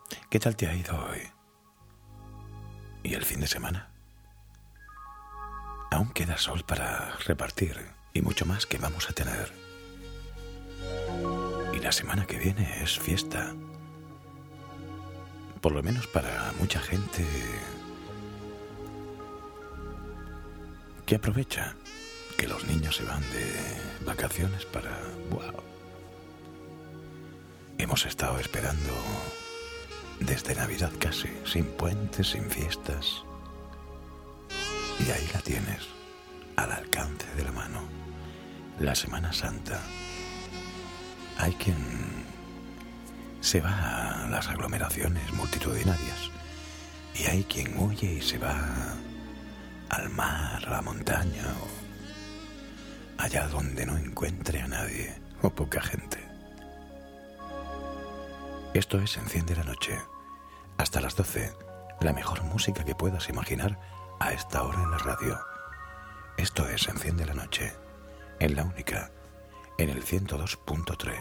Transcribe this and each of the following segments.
¿Qué tal te ha ido hoy? ¿Y el fin de semana? Aún queda sol para repartir y mucho más que vamos a tener. Y la semana que viene es fiesta. Por lo menos para mucha gente que aprovecha que los niños se van de vacaciones para... ¡Wow! Hemos estado esperando desde Navidad casi, sin puentes, sin fiestas. Y ahí la tienes, al alcance de la mano. La Semana Santa. Hay quien se va a las aglomeraciones multitudinarias y hay quien huye y se va al mar, a la montaña o allá donde no encuentre a nadie o poca gente. Esto es Enciende la Noche. Hasta las 12, la mejor música que puedas imaginar a esta hora en la radio. Esto es Enciende la Noche, en La Única, en el 102.3.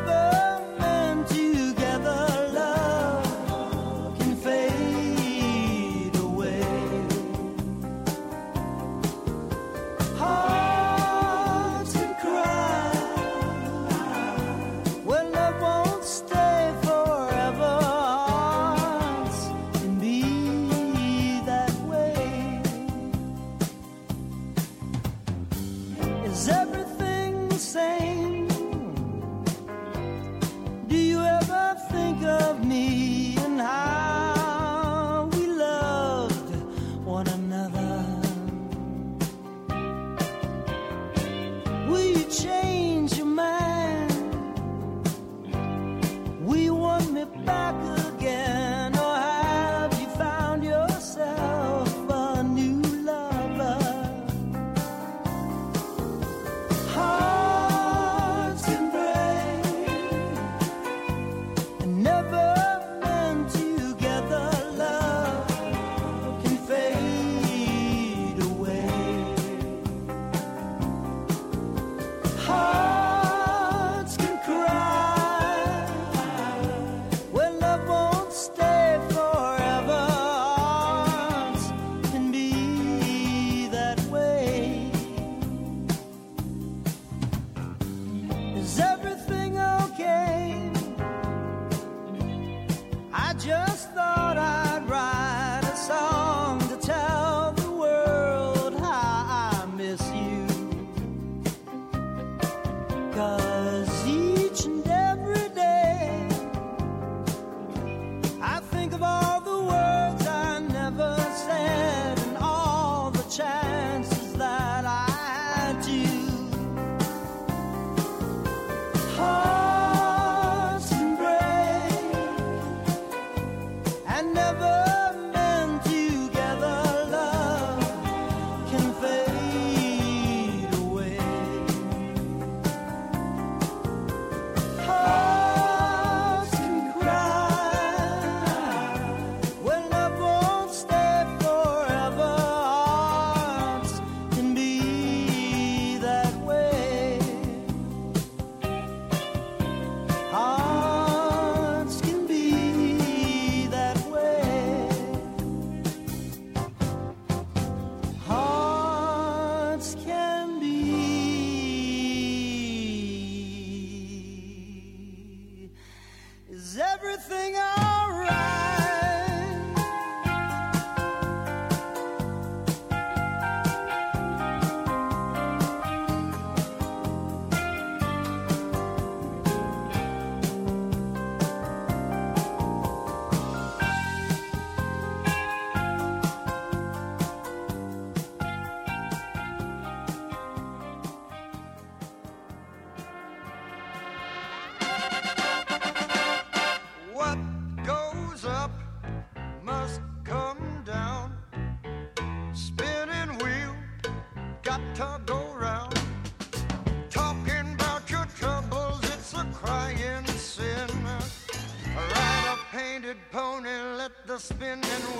Never been together, love can fade.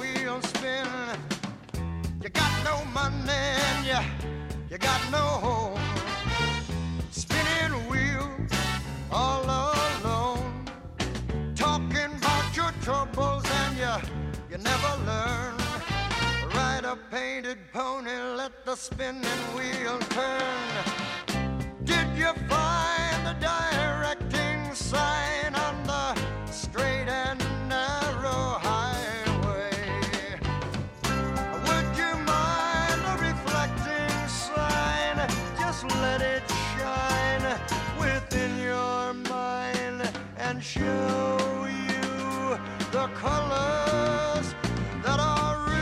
wheels spin. You got no money and you got no home. Spinning wheels all alone. Talking about your troubles and you never learn. Ride a painted pony, let the spinning wheel turn. Did you find the directing sign on the straight and narrow highway? Would you mind the reflecting sign? Just let it shine within your mind and show you the colors that are real.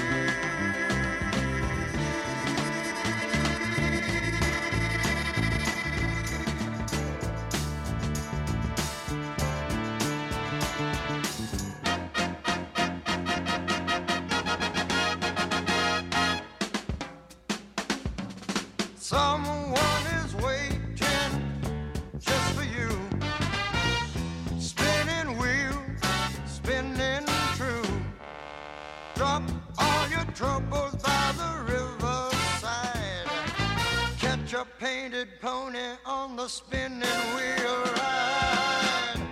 Someone is waiting just for you. Spinning wheels, spinning true. Drop all your troubles by the riverside. Catch a painted pony on the spinning wheel ride.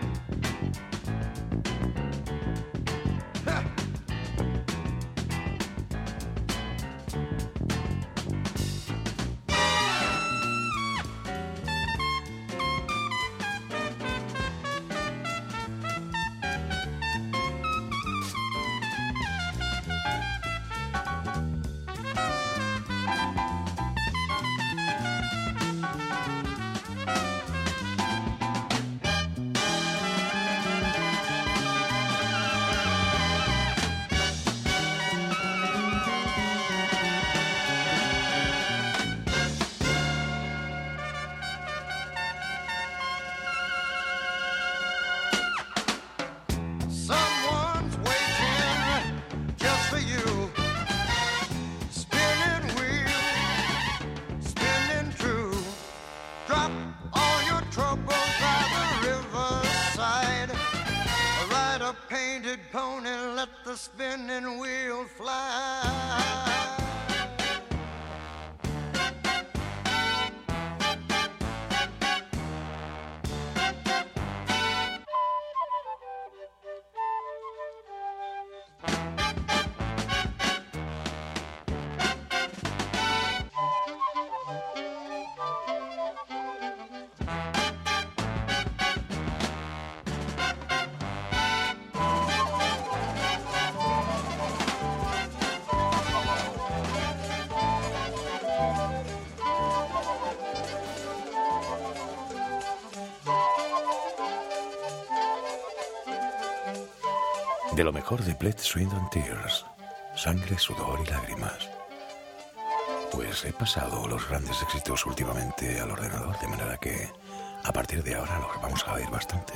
Ha! Someone's waiting just for you. Spinning wheels, spinning true. Drop all your troubles by the riverside. Ride a painted pony, let the spinning wheel fly. De lo mejor de Blood, Sweat and Tears, sangre, sudor y lágrimas. Pues he pasado los grandes éxitos últimamente al ordenador, de manera que a partir de ahora los vamos a oír bastante.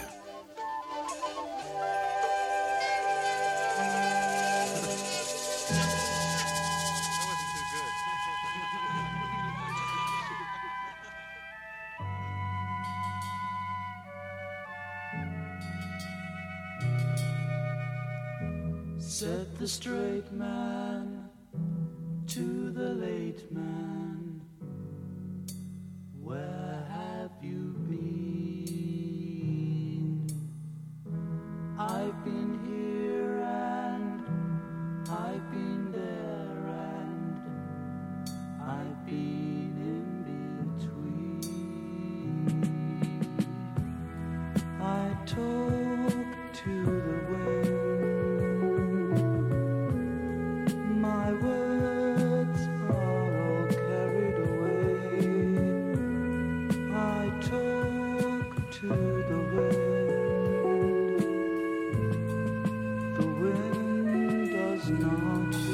Said the straight man to the late man, where have you been? I've been here and I've been there and I've been in between. I talk to the wind. My words are all carried away. I talk to the wind. The wind does not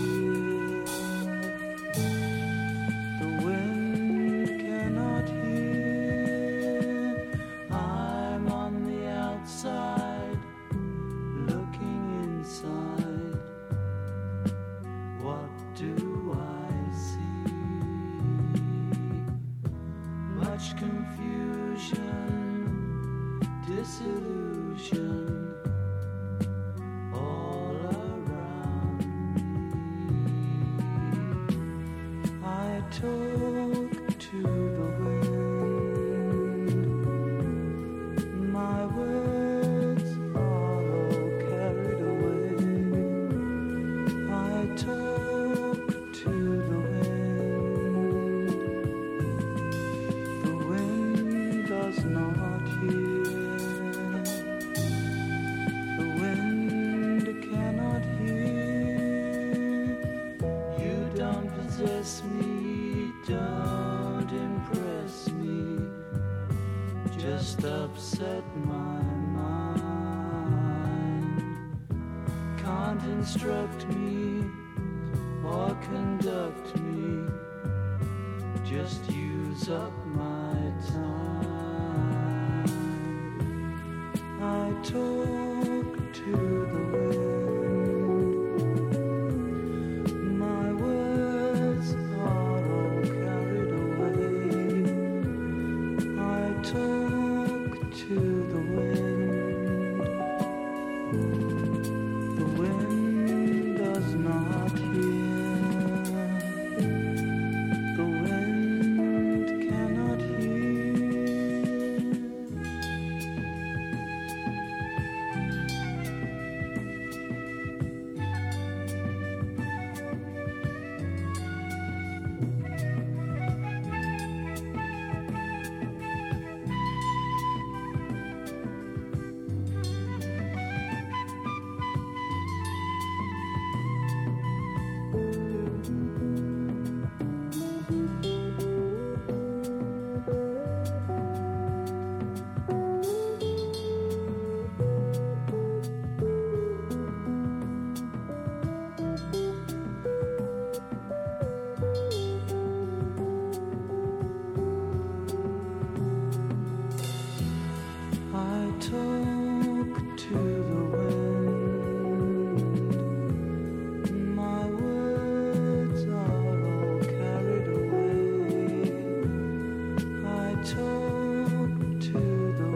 don't impress me, just upset my mind. Can't instruct me or conduct me, just use up my time. I talk to the wind, my words are all carried away. I talk to the wind does not hear, the wind cannot hear. I talk to the wind, my words are all carried away. I talk to the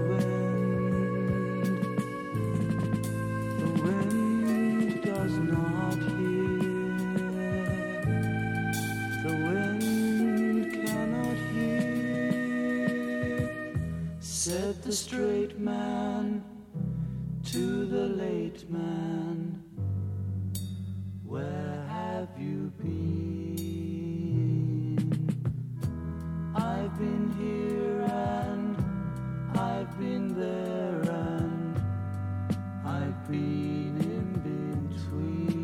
wind does not hear, the wind cannot hear. Said the straight man to the late man, where have you been? I've been here and I've been there and I've been in between.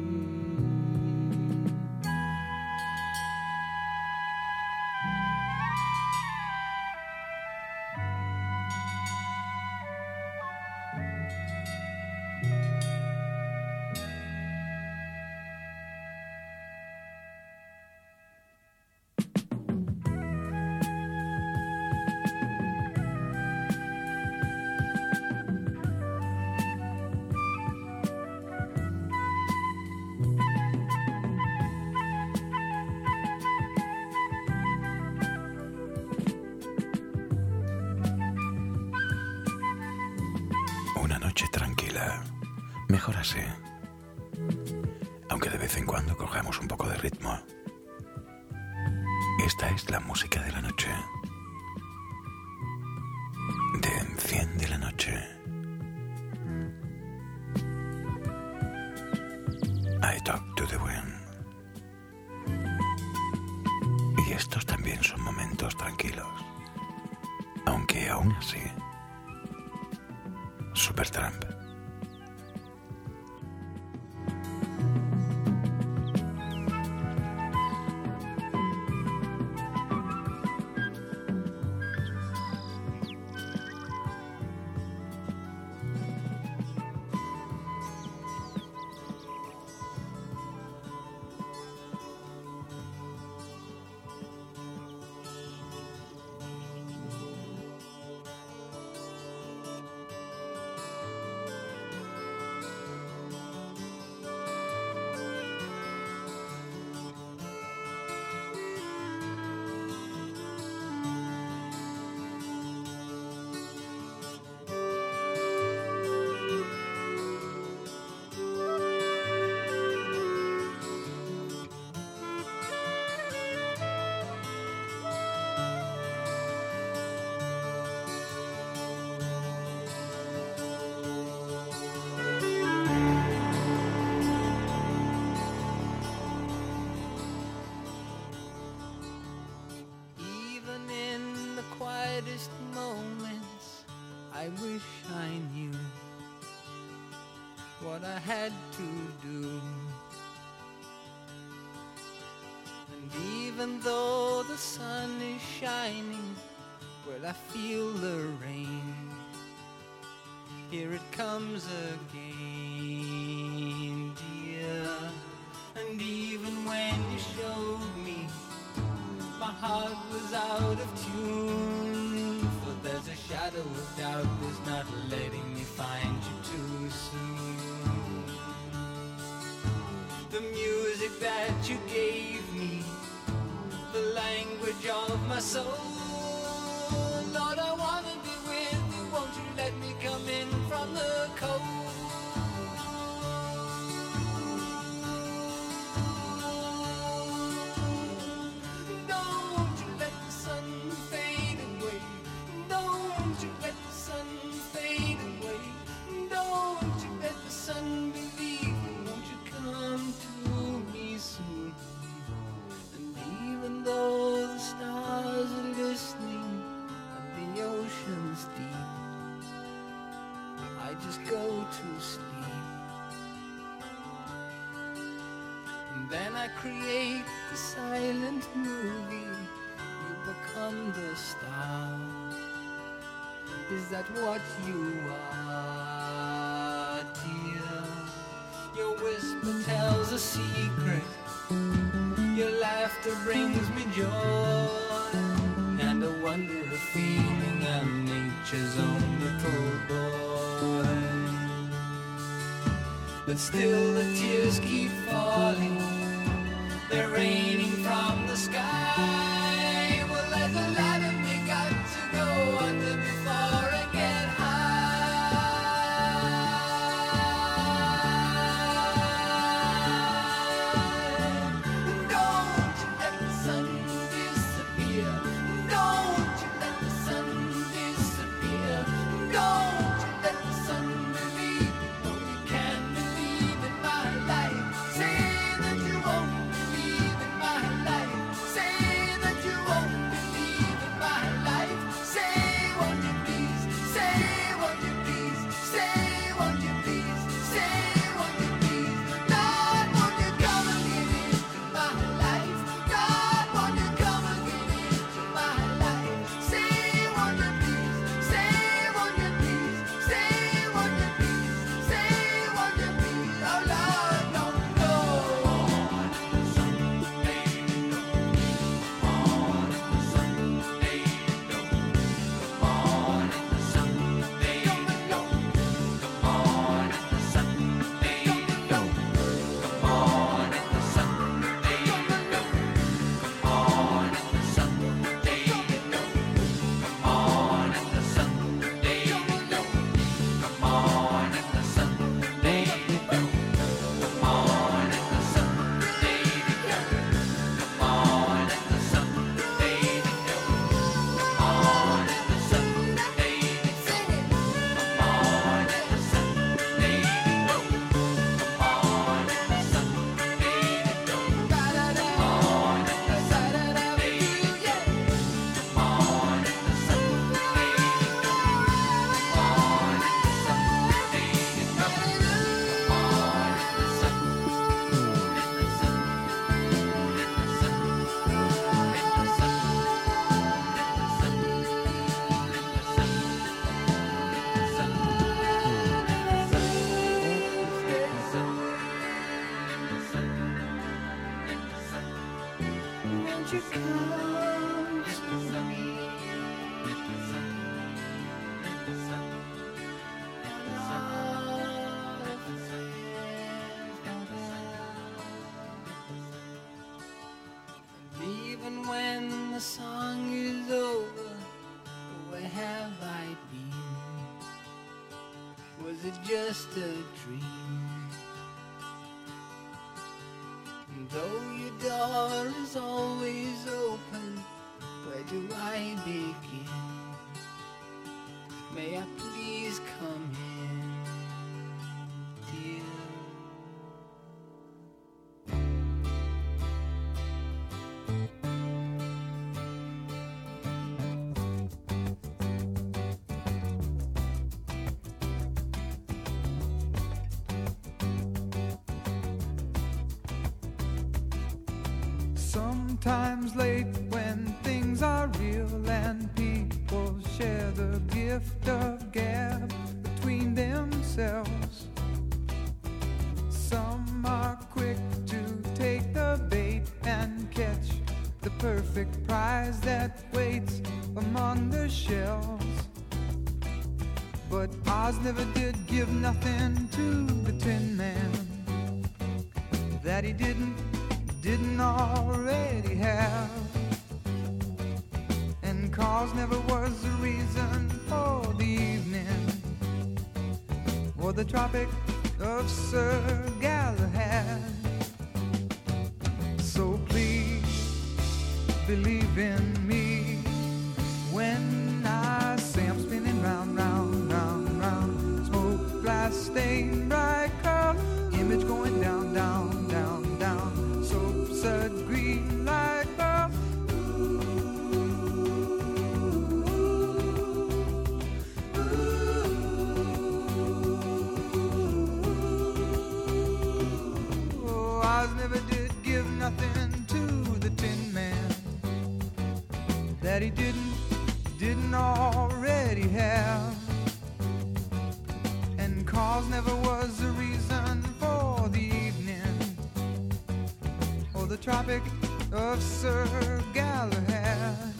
Una noche tranquila, mejor así. Aunque de vez en cuando cojamos un poco de ritmo. Esta es la música de la noche. De Enciende la Noche. I talk to the wind. Y estos también son momentos tranquilos. Aunque aún así, Supertramp. I wish I knew what I had to do. And even even though the sun is shining, well, I feel the rain. Here it comes again, dear. And even when you showed me, my heart was out of tune. For there's a shadow of doubt that's not letting me find you too soon. The music that you gave me, the language of my soul. Lord, I wanna be with you, won't you let me come in from the cold? Don't you let the sun fade away. Don't you let the sun fade away. Don't you let the sun believe. Won't you come to me soon? And even though the stars are listening and the ocean's deep, I just go to sleep. And then I create the silent movie. You become the star. Is that what you are, dear? Your whisper tells a secret. Your laughter brings me joy. And a wonder of feeling I'm nature's own little boy. But still the tears keep falling. They're raining from the sky. Well, there's a ladder we got to go under before I get high. Don't you let the sun disappear. Don't you let the sun disappear. Don't you let the sun believe. No, you can't believe in my life. Say that you won't believe in my life. Say that you won't believe in my life. Say, won't you please? Say, won't you please? Say, won't you please? Say, won't you please? God, won't you come and get into my life? God, won't you come and get into my life? Say, won't you please? Say, won't you please? Say, won't you please? Say, won't you please? Oh Lord, don't go. Won't you come to me? And even when the song is over, where have I been? Was it just a dream? Though your door is always open, where do I begin? May I please come in, dear? Sometimes late when things are real and people share the gift of gab between themselves. Some are quick to take the bait and catch the perfect prize that waits among the shells. But Oz never did give nothing to the Tin Man that he didn't already have. And cause never was the reason for the evening or the Tropic of Sir Galahad. So please believe in me when I say I'm spinning round, round, round, round. Smoke, glass, stain, bright curl, image going down, down, down, down. Soap, sud, green, light pearl. Oh, Oz never did give nothing to the Tin Man that he didn't already have. And cause never was the reason for the evening or the Tropic of Sir Galahad.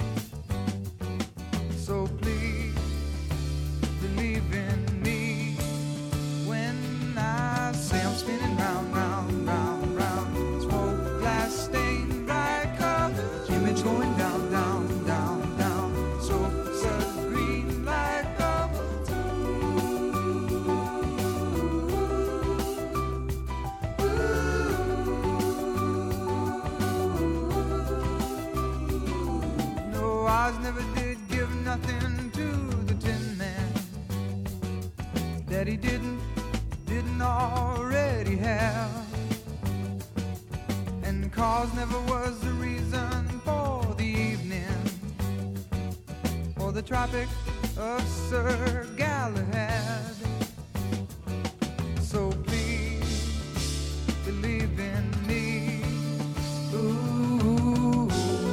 So please believe in me when I say I'm spinning round, round, round, round. Smoke, glass, stain, bright cup, image going down, down, down, down. Soap, sud, green, light up. No, Oz never did give nothing to the Tin Man that he didn't already have. And cause never was the reason for the evening or the Tropic of Sir Galahad. So please believe in me. Ooh.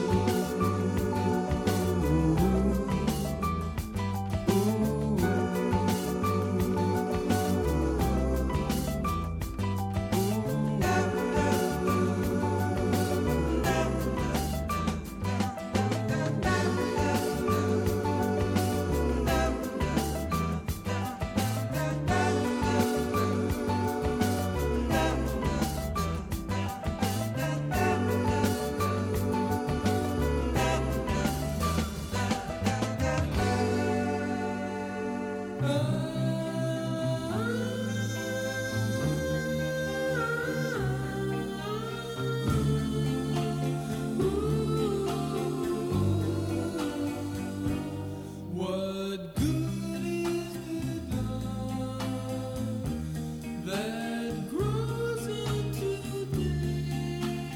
What good is the dawn that grows into day?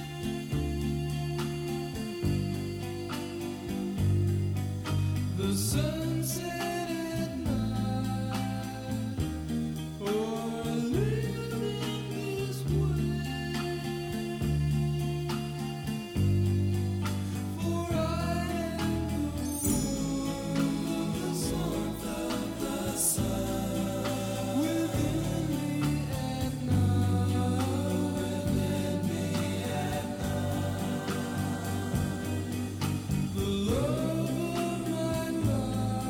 The sunset at night, or living this way. For I am the sun of the sun within me at night, within me at night. The love of my life.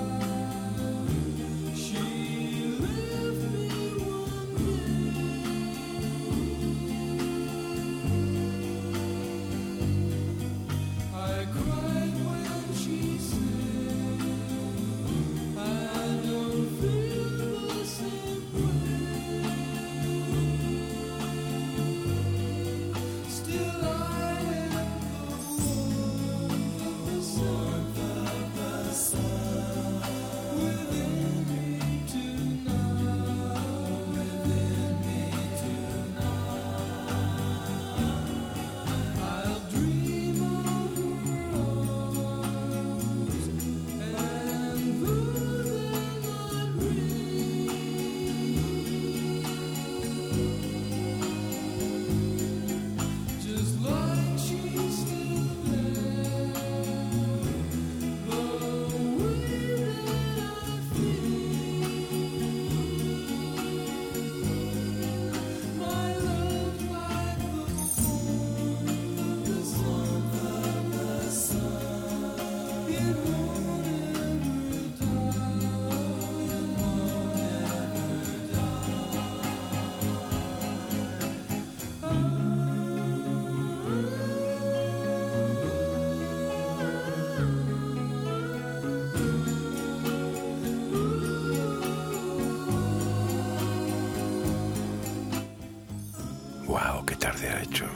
¡Wow! ¡Qué tarde ha hecho!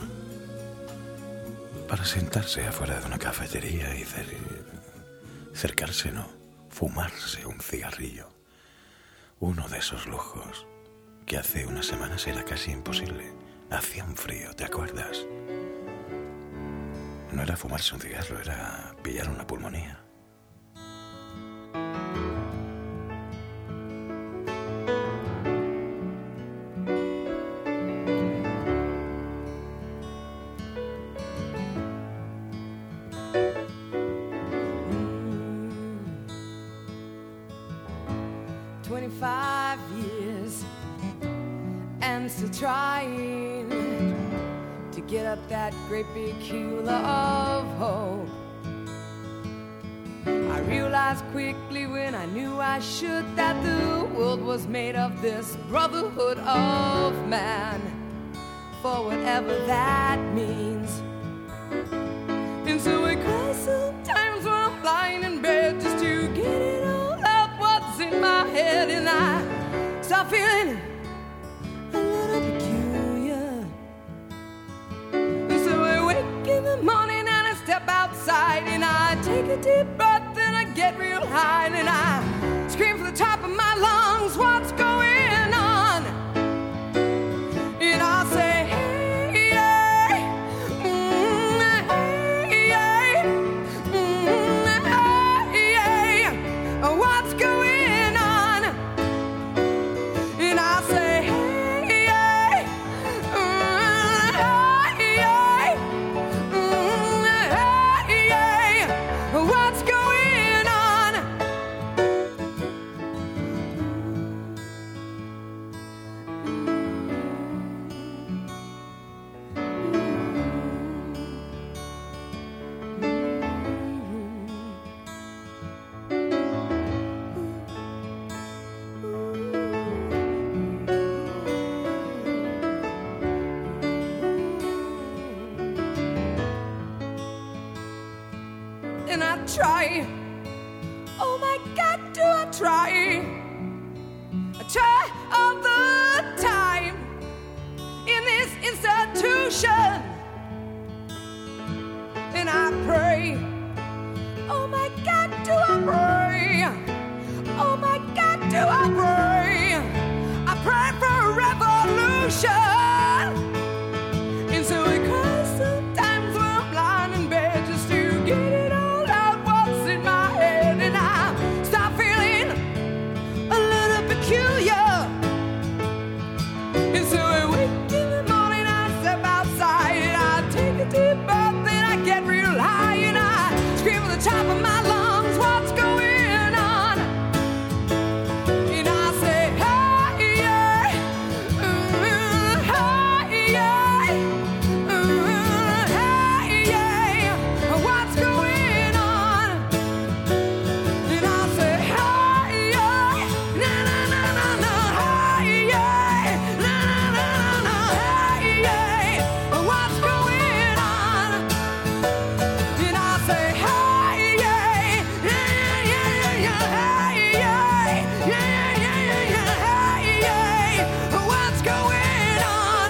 Para sentarse afuera de una cafetería y cercarse, no, fumarse un cigarrillo. Uno de esos lujos que hace unas semanas era casi imposible. Hacía un frío, ¿te acuerdas? No era fumarse un cigarro, era pillar una pulmonía. Trying to get up that great big hill of hope. I realized quickly when I knew I should that the world was made of this brotherhood of man, for whatever that means. And so I cry sometimes when I'm lying in bed just to get it all out what's in my head, and I start feeling a little peculiar. And so I wake in the morning and I step outside and I take a deep breath and I get real high and I scream from the top of my lungs, what's going on? And I'll say, hey, yeah, hey, yeah, hey, yeah, what's going on? And I'll say, hey, yeah, hey, yeah, what's going on? And I try, oh my God, do I try? I try all the time in this institution. And I pray, oh my God, do I pray? Oh my God, do I pray? I pray for a revolution. And so I cry sometimes when I'm lying in bed just to get it all out what's in my head, and I start feeling a little peculiar. And so I wake in the morning, I step outside and I take a deep breath and I get real high and I scream at the top of my lungs, what's going on? And I say, hey, yeah, hey, yeah, hey, yeah, what's going on? And I say, hey, yeah, na na na na na, hey, yeah, na na na na, hey, yeah, what's going on? And I say, hey, yeah, yeah, yeah, yeah, hey, yeah, yeah, yeah, yeah, hey, yeah, what's going on?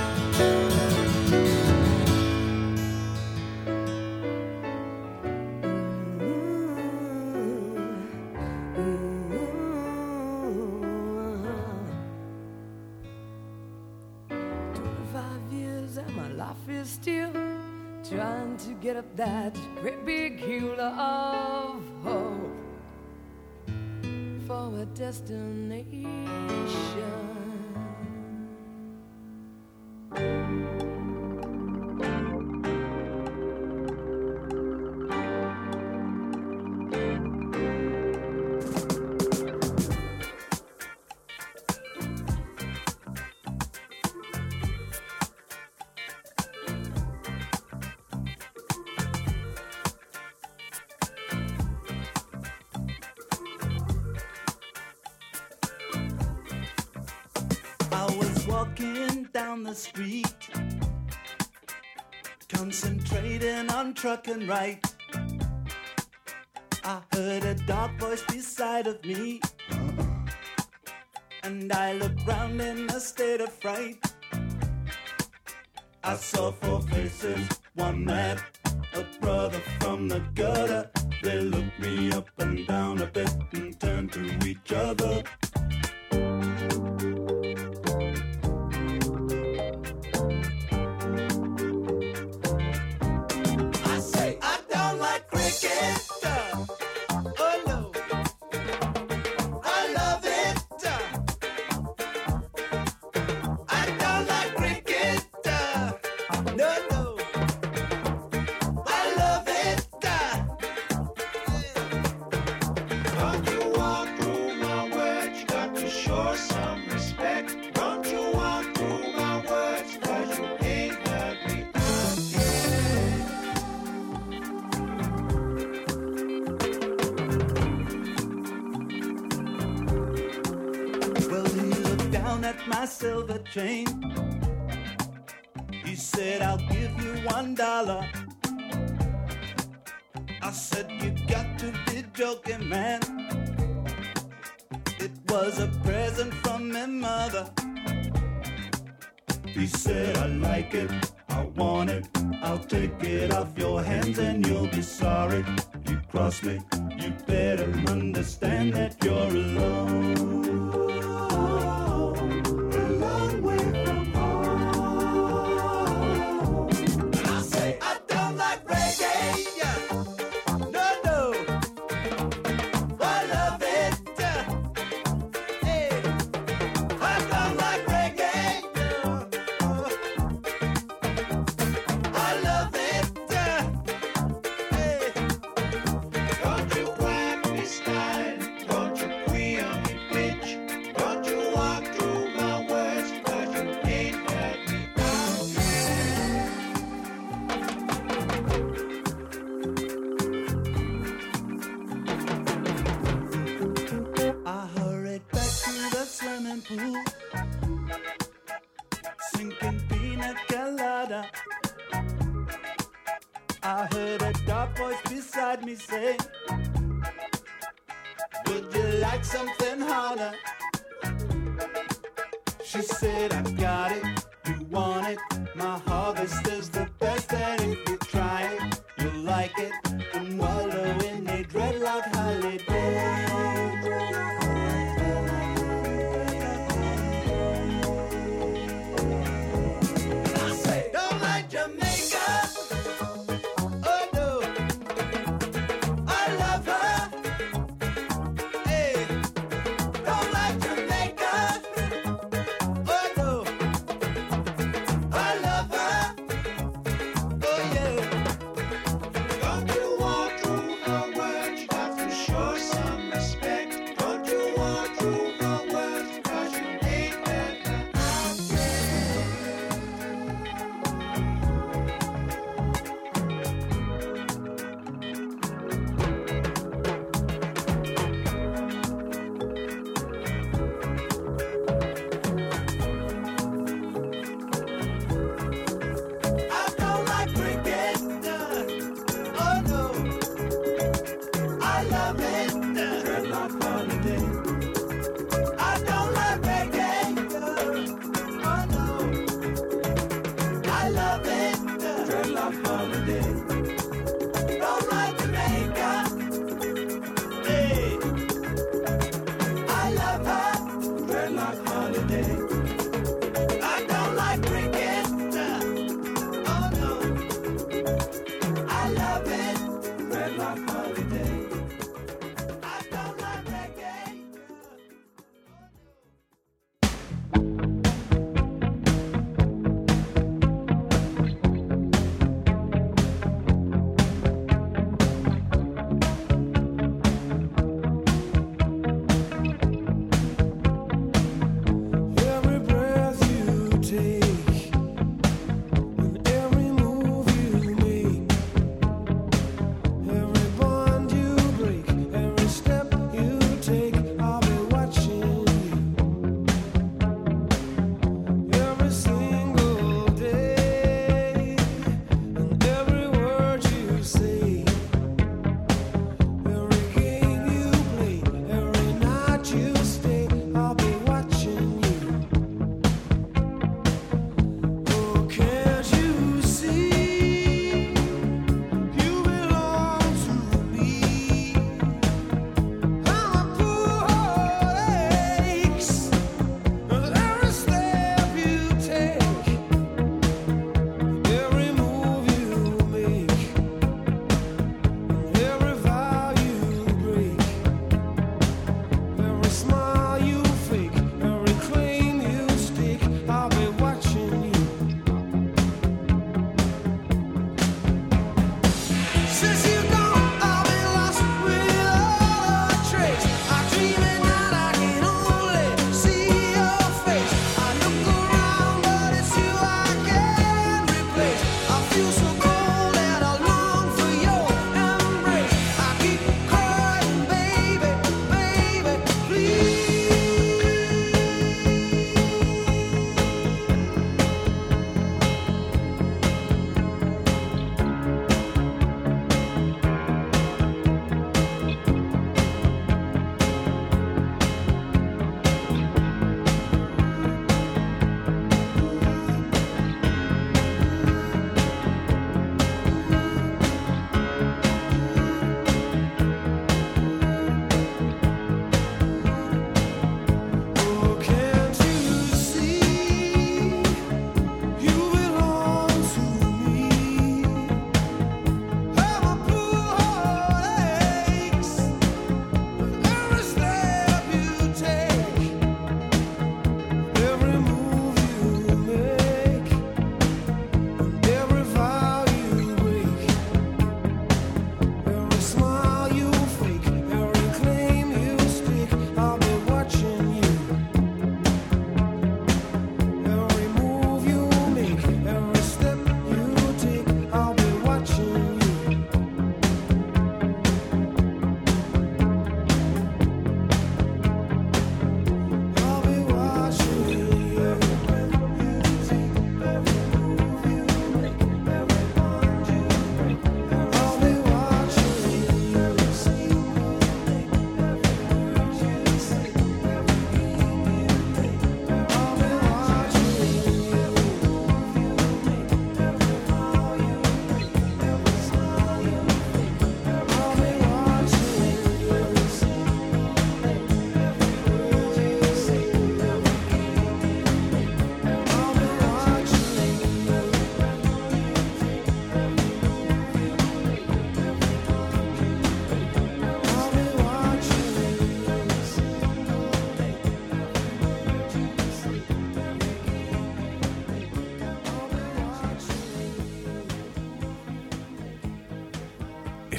"25 years and my life is still trying to get up that great big hill of hope for a destination." Walking down the street, concentrating on trucking right. I heard a dark voice beside of me, and I looked round in a state of fright. I saw four faces, one mad, a brother from the gutter. They looked me up and down a bit and turned to each other. Silver chain. He said, I'll give you $1. I said, you got to be joking, man. It was a present from my mother. He said, I like it, I want it, I'll take it off your hands and you'll be sorry. You cross me, you better understand that you're alone. I heard a dark voice beside me say, would you like something harder? She said, I got it, you want it, my harvest is the best, and if you try it, you'll like it, and wallow in a dreadlock holiday.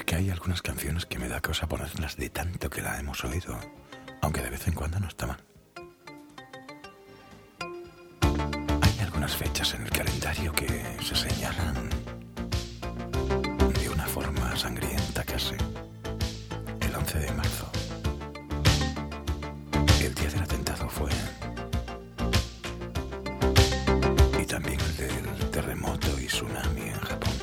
es que hay algunas canciones que me da cosa ponerlas de tanto que la hemos oído, aunque de vez en cuando no está mal. Hay algunas fechas en el calendario que se señalan de una forma sangrienta casi. El 11 de marzo. El día del atentado fue. Y también el del terremoto y tsunami en Japón.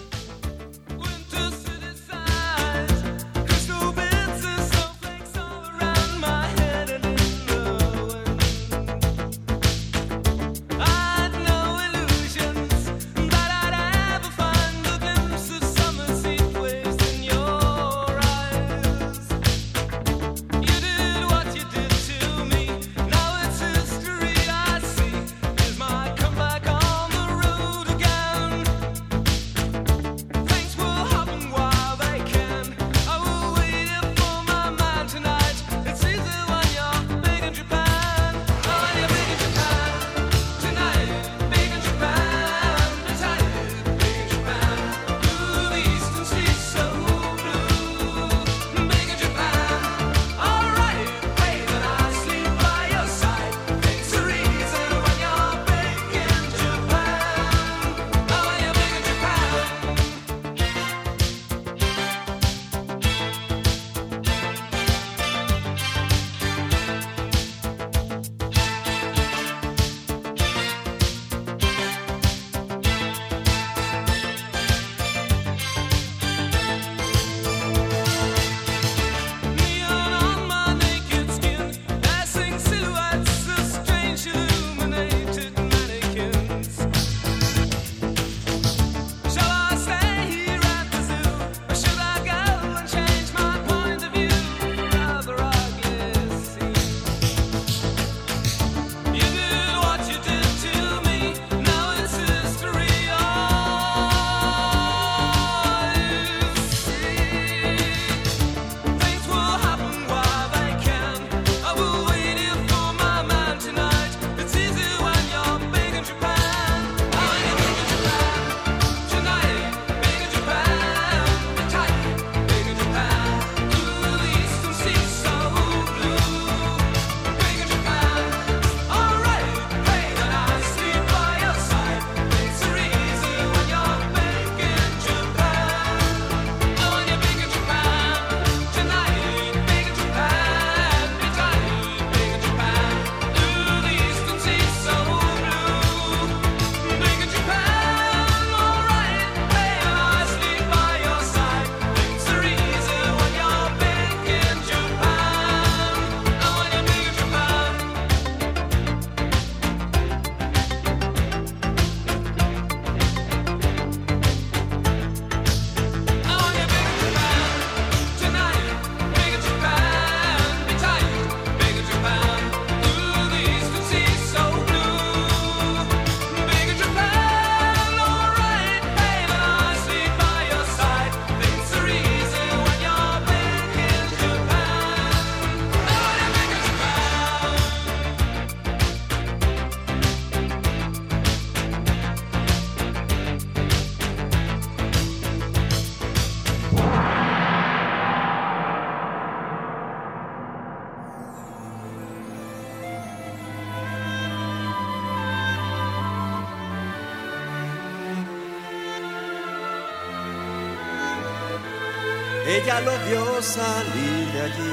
Ella lo vio salir de allí,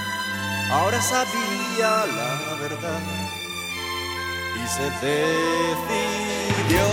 ahora sabía la verdad y se decidió.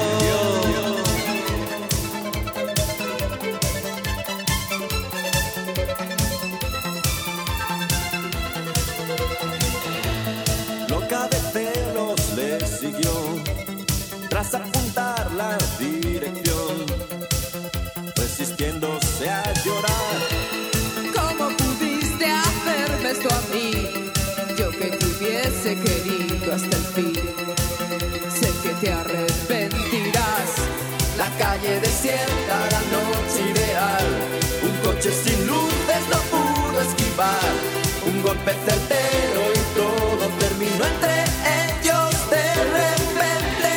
Loca de celos le siguió, tras apuntar la dirección, resistiéndose a llorar. ¿Cómo pudiste hacerme esto a mí? Yo que te hubiese querido hasta el fin. Sé que te arrepentirás. La calle desierta, la noche ideal. Un coche sin luces no pudo esquivar. Un golpe certero y todo terminó entre ellos de repente.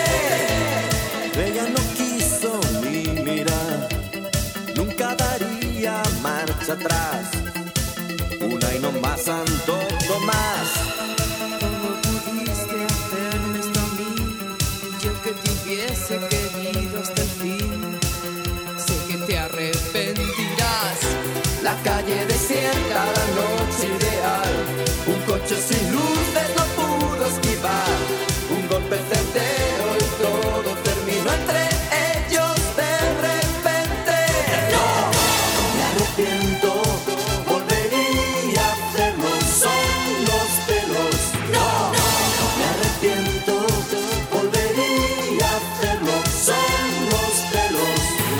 Ella no quiso ni mirar, nunca daría marcha atrás. Una y no más, Santo Tomás. ¿Cómo pudiste hacerme esto a mí? Yo que te hubiese querido hasta el fin. Sé que te arrepentirás. La calle desierta, la noche ideal. Un coche sin luces no pudo esquivar. Un golpe certero y todo terminó entre ellos de repente. ¡No! Me arrepiento, volvería a hacerlo, son los pelos. ¡No! Me arrepiento, volvería a hacerlo, son los pelos.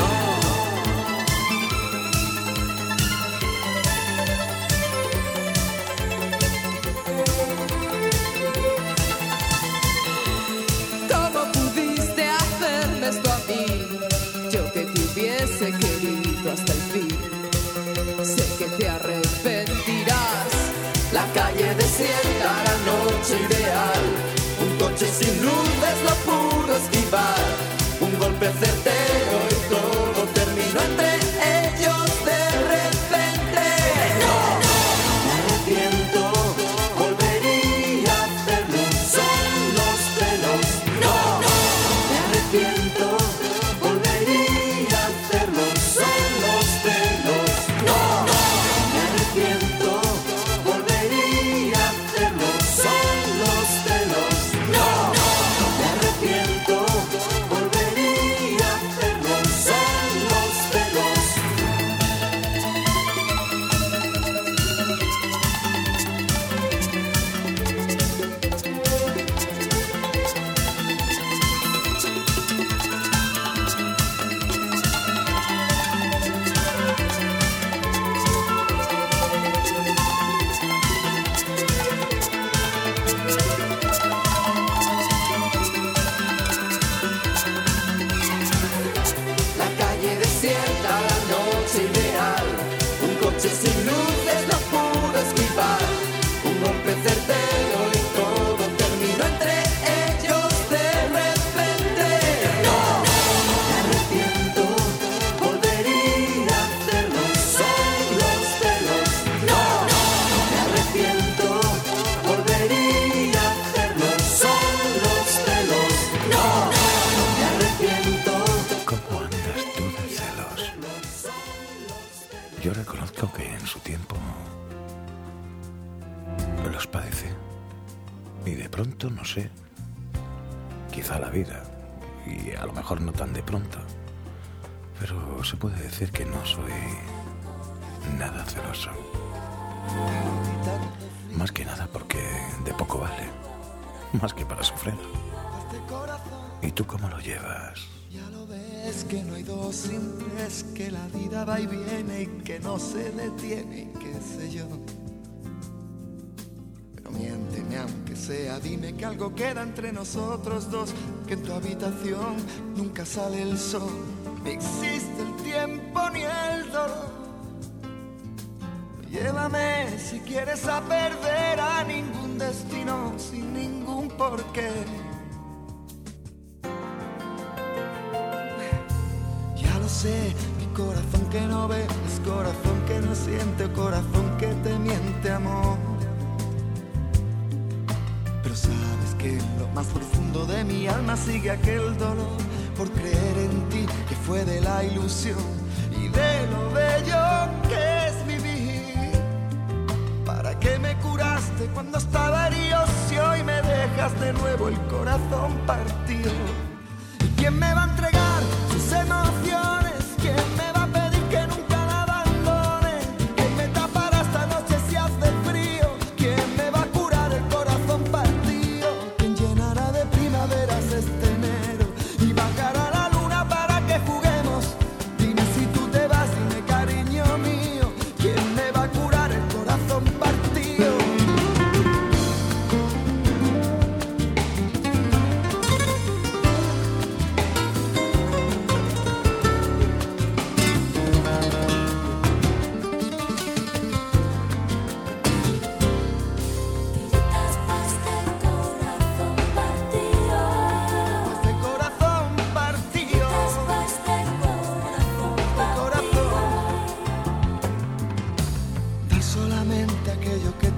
¿Cómo pudiste hacerme esto a mí? Yo que te hubiese querido hasta el fin. Sé que te arrepentirás. La calle desierta, la noche ideal. Un coche sin luces no pudo esquivar. Un golpe certero y todo terminó entre ellos de repente. ¡No! Me arrepiento, volvería a hacerlo, son los pelos. ¡No! Me arrepiento, volvería a hacerlo, son los pelos. ¡No! Me arrepiento, volvería a hacerlo, son los pelos. ¡No! Me arrepiento, volvería a hacerlo, son los pelos. La calle desierta, la noche ideal. Un coche sin luces no pudo esquivar. Un golpe certero y todo terminó entre ellos de repente. ¡No! Me arrepiento, volvería a hacerlo, son los pelos. ¡No! Me arrepiento, volvería a hacerlo, son los pelos. ¡No! Me arrepiento. ¿Cómo andas tú de celos? Yo reconozco que en su tiempo los padecí. Y de pronto, no sé, quizá la vida, y a lo mejor no tan de pronto, pero se puede decir que no soy nada celoso. Más que nada porque de poco vale, más que para sufrir. ¿Y tú cómo lo llevas? Ya lo ves que no hay dos sin tres, que la vida va y viene y que no se detiene y qué sé yo. Pero miénteme aunque sea, dime que algo queda entre nosotros dos, que en tu habitación nunca sale el sol, ni existe el tiempo ni el dolor. Llévame si quieres a perder a ningún destino sin ningún porqué. Ya lo sé, mi corazón que no ve es corazón que no siente, corazón que te miente, amor. Pero sabes que en lo más profundo de mi alma sigue aquel dolor por creer en ti, que fue de la ilusión y de lo bello que es vivir. ¿Para qué me curaste cuando estaba herido si hoy me dejas de nuevo el corazón partido? ¿Y quién me va a entregar sus emociones? ¿Quién me va a pedir que nunca la abandone? ¿Quién me tapará esta noche si hace frío? ¿Quién me va a curar el corazón partido? ¿Quién llenará de primaveras este enero y bajará la luna para que juguemos? Dime si tú te vas, dime cariño mío, ¿quién me va a curar el corazón partido?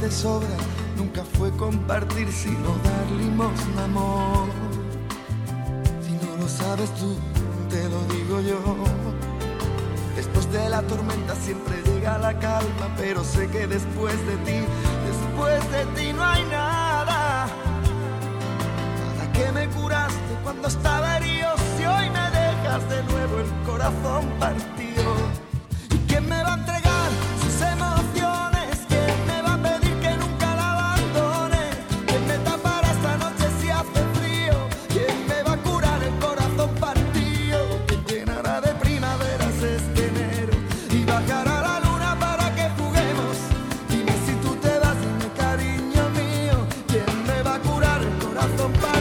de sobra, nunca fue compartir, sino dar limosna, amor. Si no lo sabes tú, te lo digo yo. Después de la tormenta siempre llega la calma, pero sé que después de ti no hay nada. Nada que me curaste cuando estaba herido, si hoy me dejas de nuevo el corazón partido. ¿Y quién me va a entregar sus emociones? ¿Quién me va a pedir que nunca la abandone? ¿Quién me tapará esta noche si hace frío? ¿Quién me va a curar el corazón partido? ¿Quién llenará de primaveras este enero y bajará la luna para que juguemos? Dime si tú te vas, dime cariño mío, ¿quién me va a curar el corazón partido?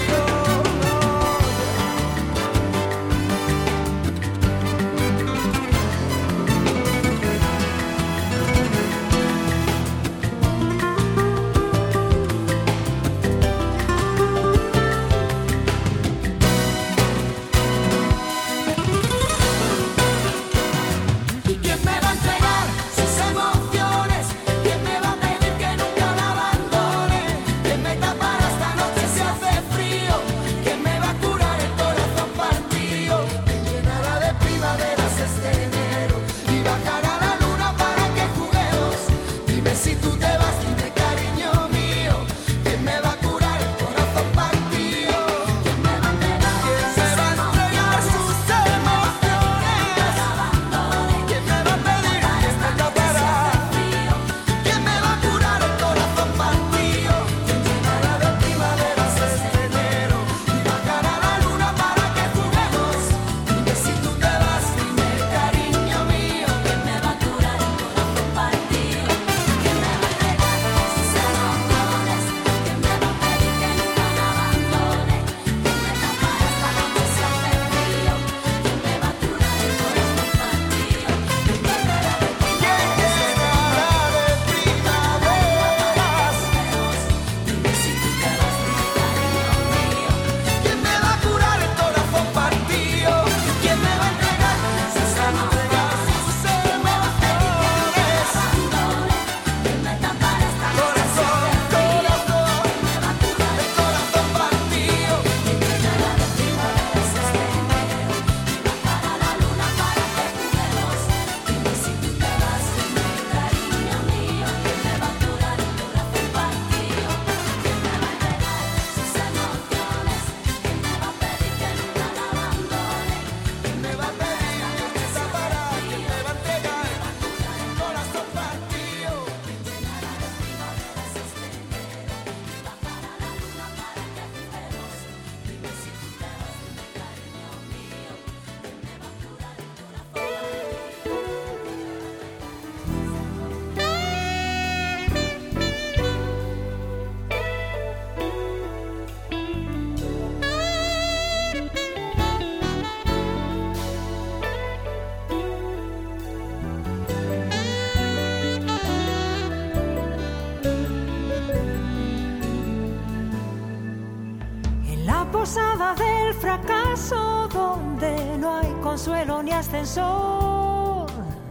Del fracaso donde no hay consuelo ni ascensor,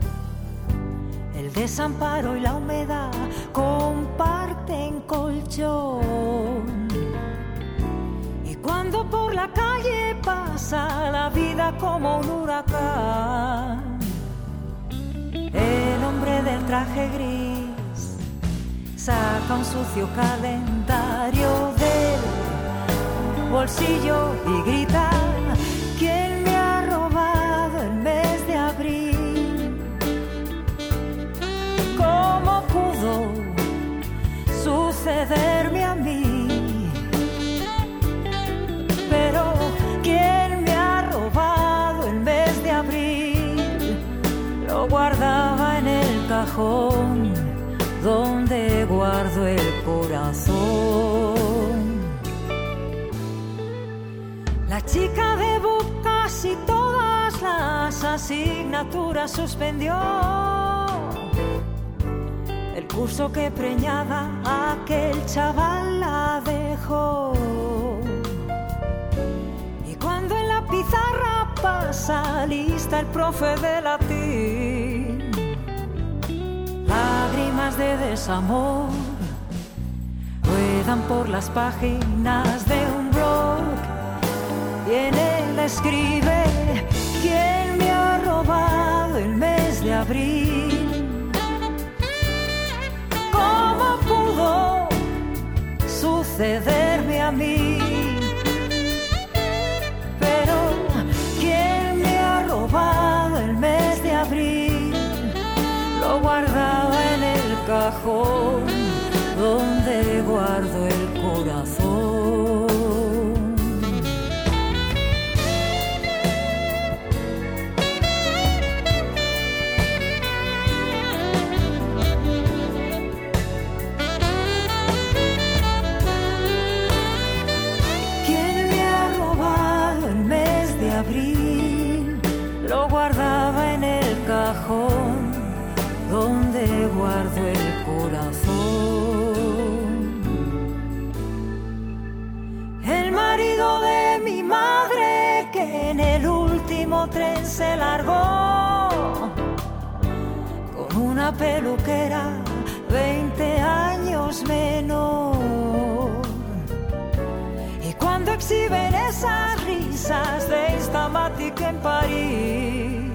el desamparo y la humedad comparten colchón. Y cuando por la calle pasa la vida como un huracán, el hombre del traje gris saca un sucio calendario del bolsillo y grita: ¿quién me ha robado el mes de abril? ¿Cómo pudo sucederme a mí? Pero ¿quién me ha robado el mes de abril? Lo guardaba en el cajón donde guardo el corazón. La chica de BUP casi todas las asignaturas suspendió. El curso que preñaba aquel chaval la dejó. Y cuando en la pizarra pasa lista el profe de latín, lágrimas historias de desamor ruedan por las páginas de un blog y en él escribe: ¿quién me ha robado el mes de abril? ¿Cómo pudo sucederme a mí? Pero ¿quién me ha robado el mes de abril? Lo guardaba en el cajón donde guardo el corazón. ¿Quién me ha robado el mes de abril? Lo guardaba en el cajón donde guardo el corazón. El marido de mi madre que en el último tren se largó con una peluquera 20 años menor. Y cuando exhiben esas risas de Instamatic en París,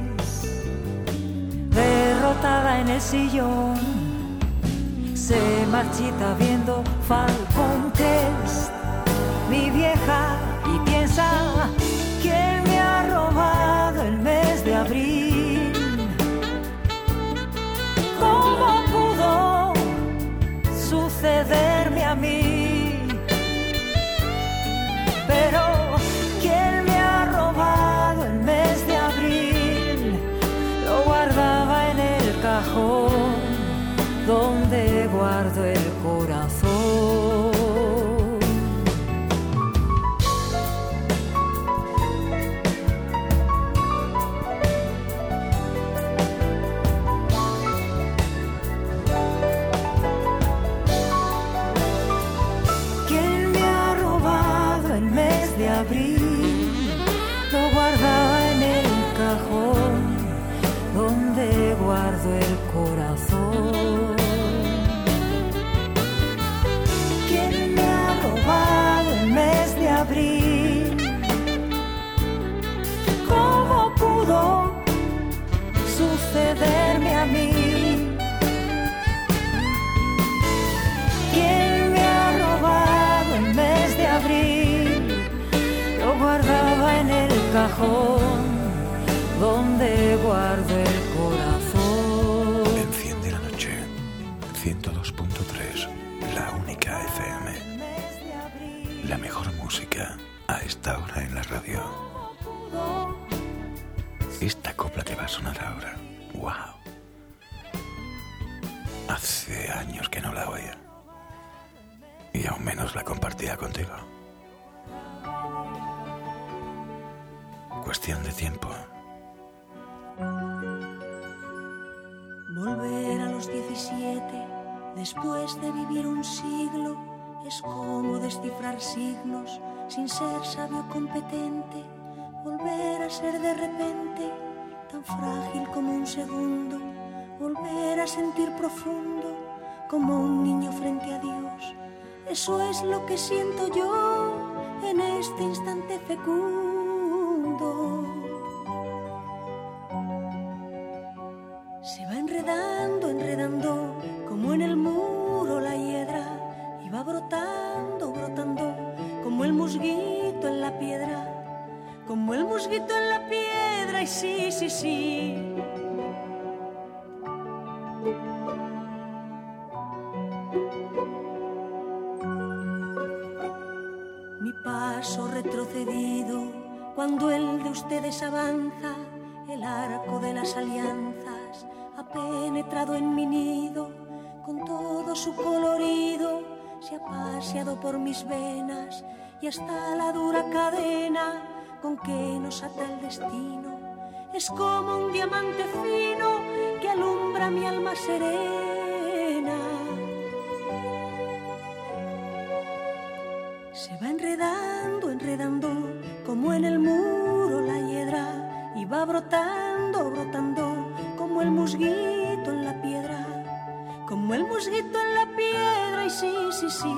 derrotada en el sillón, se marchita viendo Falcon Crest, mi vieja, y piensa: ¿quién me ha robado el mes de abril? ¿Cómo pudo sucederme a mí? Pero ¿quién me ha robado el mes de abril? Lo guardaba en el cajón donde guardo el corazón. ¿Quién me ha robado el mes de abril? Lo guardaba en el cajón donde guardo el corazón. ¿Quién me ha robado el mes de abril? ¿Cómo pudo sucederme a mí? ¿Quién me ha robado el mes de abril? Lo guardaba en el cajón donde guardo el corazón. Enciende la noche. 102.3, la única FM. La mejor música a esta hora en la radio. Esta copla te va a sonar ahora. ¡Wow! Hace años que no la oía. Y aún menos la compartía contigo. Cuestión de tiempo. Volver a los 17, después de vivir un siglo, es como descifrar signos sin ser sabio competente. Volver a ser de repente tan frágil como un segundo. Volver a sentir profundo como un niño frente a Dios. Eso es lo que siento yo en este instante fecundo. Se va enredando, enredando, como en el muro la hiedra, y va brotando, brotando, como el musguito en la piedra, como el musguito en la piedra, y sí, sí, sí. Mi paso retrocedido, cuando el de ustedes avanza, el arco de las alianzas ha penetrado en mi nido, con todo su colorido, se ha paseado por mis venas, y hasta la dura cadena con que nos ata el destino es como un diamante fino que alumbra mi alma serena. Se va enredando, enredando, como en el muro la hiedra, y va brotando, brotando, como el musguito en la piedra, como como el musguito en la piedra, y sí, sí, sí.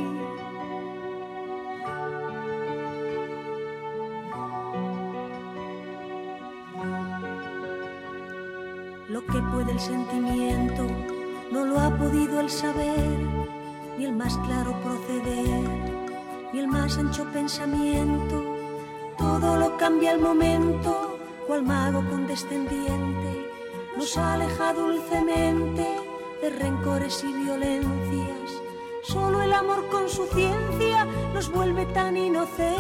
Lo que puede el sentimiento no lo ha podido el saber, ni el más claro proceder, ni el más ancho pensamiento. Todo lo cambia al momento, cual mago condescendiente nos aleja dulcemente de rencores y violencias. Solo el amor con su ciencia nos vuelve tan inocentes.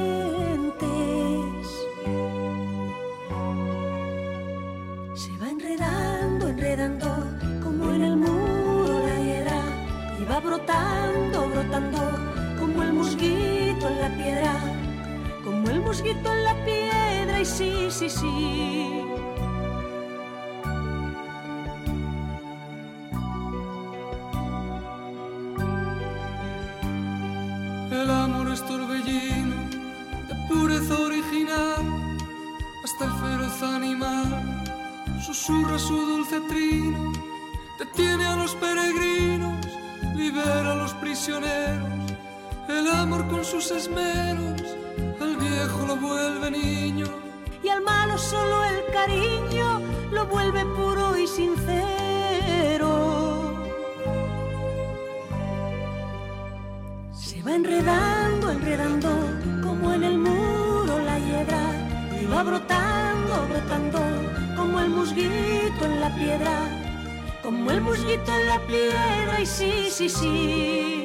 Se va enredando, enredando, como en el muro la hiedra, y va brotando, brotando, como el musguito en la piedra, como el musguito en la piedra, y sí, sí, sí. El amor es torbellino de pureza original, hasta el feroz animal susurra su dulce trino, detiene a los peregrinos, libera a los prisioneros. El amor con sus esmeros al viejo lo vuelve niño, y al malo solo el cariño lo vuelve puro y sincero. Se va enredando, enredando, como en el muro la hiedra, y va brotando, brotando, como el musguito en la piedra, como el musguito en la piedra, y sí, sí, sí.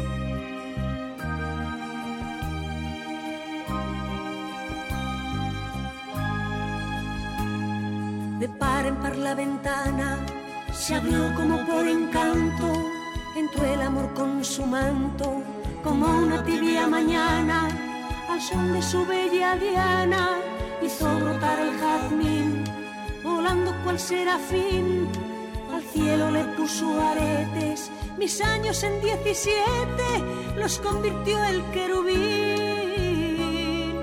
De par en par la ventana se abrió como por encanto, entró el amor con su manto, como una tibia mañana, al son de su bella diana, hizo brotar el jazmín, volando cual serafín, al cielo le puso aretes, mis años en 17 los convirtió el querubín.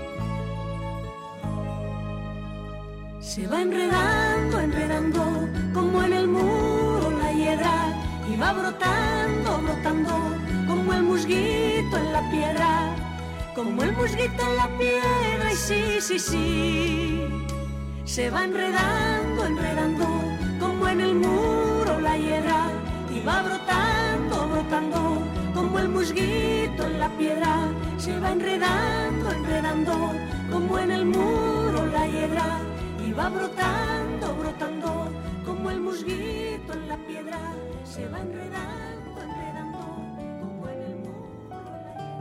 Se va enredando, enredando, como en el muro la hiedra, y va brotando, brotando, como el musguito en la piedra, como el musguito en la piedra, y sí, sí, sí. Se va enredando, enredando, como en el muro la hiedra, y va brotando, brotando, como el musguito en la piedra. Se va enredando, enredando, como en el muro la hiedra, y va brotando, brotando, como el musguito en la piedra. Se va enredando, enredando, como en el muro la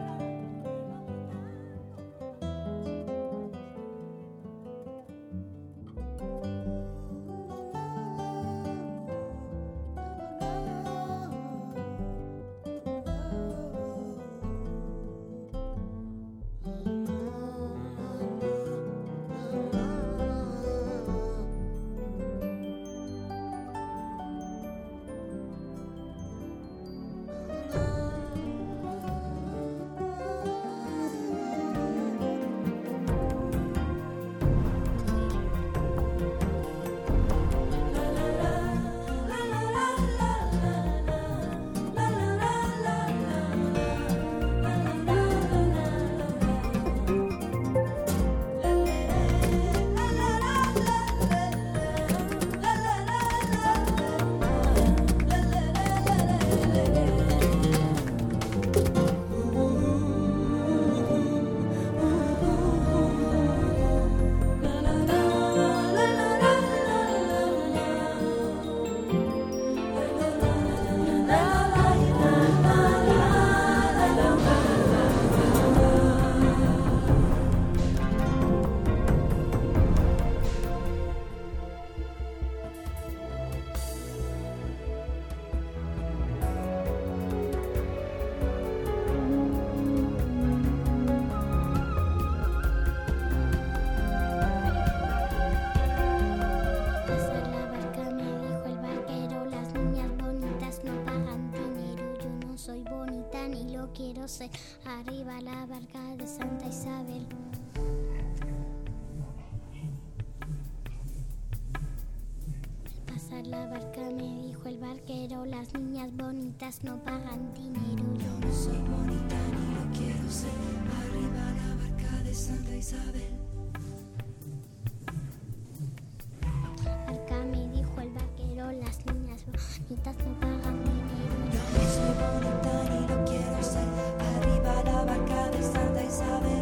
arriba la barca de Santa Isabel. Pasa pasar la barca, me dijo el barquero, las niñas bonitas no pagan dinero. Yo no soy bonita ni lo quiero ser, arriba la barca de Santa Isabel. Barca, me dijo el barquero, las niñas bonitas no pagan dinero. Yo no soy bonita ni lo quiero ser, arriba la barca de Santa Isabel.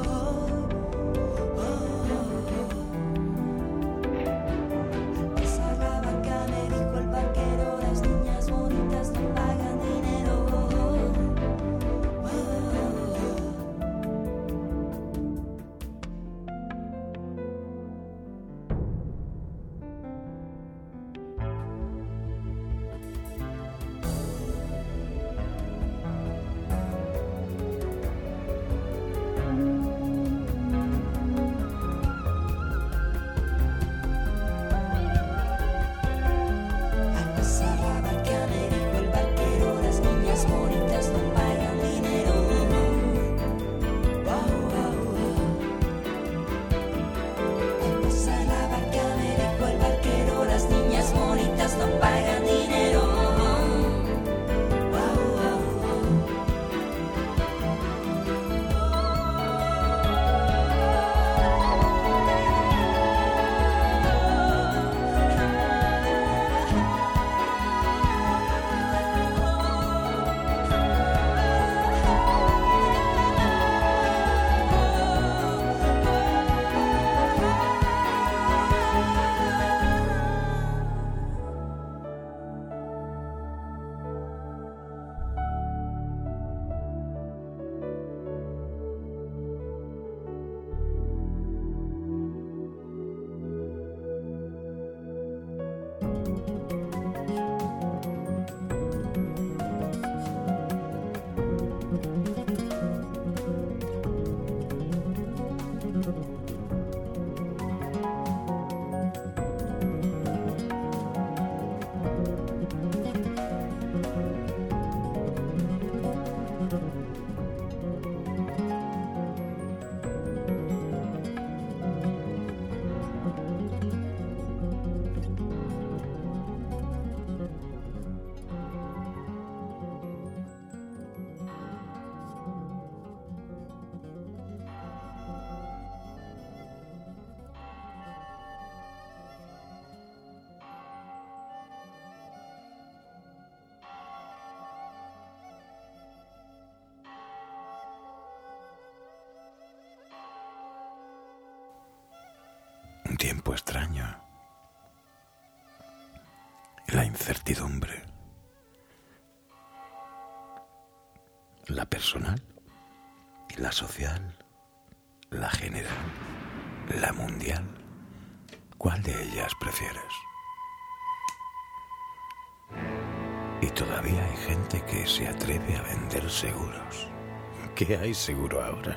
Un tiempo extraño, la incertidumbre, la personal y la social, la general, la mundial. ¿Cuál de ellas prefieres? Y todavía hay gente que se atreve a vender seguros. ¿Qué hay seguro ahora?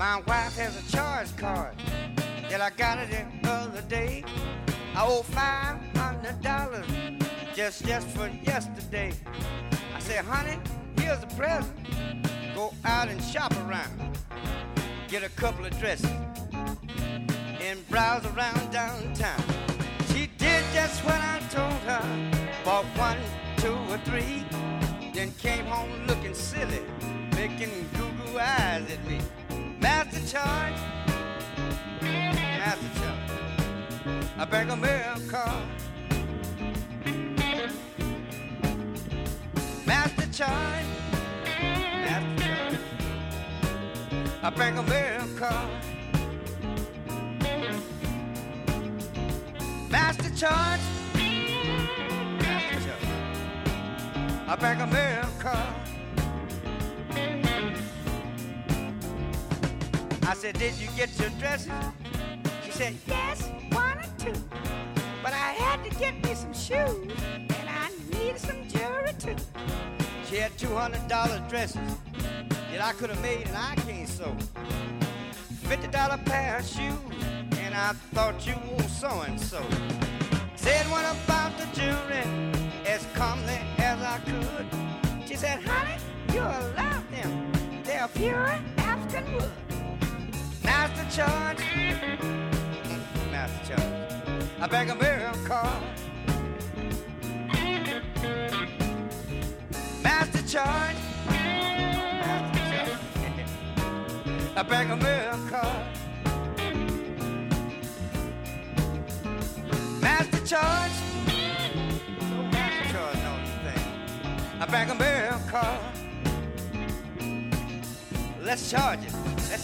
My wife has a charge card that I got it the other day. I owe $500 just for yesterday. I said, honey, here's a present. Go out and shop around. Get a couple of dresses and browse around downtown. She did just what I told her. Bought 1, 2, or 3. Then came home looking silly, making goo-goo eyes at me. Master charge, I beg a miracle. Master charge, I beg a miracle. Master charge, I beg a miracle. I said, did you get your dresses? She said, yes, 1 or 2. But I had to get me some shoes, and I needed some jewelry too. She had $200 dresses that I could have made and I can't sew. $50 pair of shoes, and I thought you were so-and-so. Said what about the jewelry, as calmly as I could. She said, honey, you'll love them. They're pure African wood. Master charge, I beg a miracle. Master charge, I beg a miracle. Master charge, knows the thing. I beg a miracle. Let's charge it.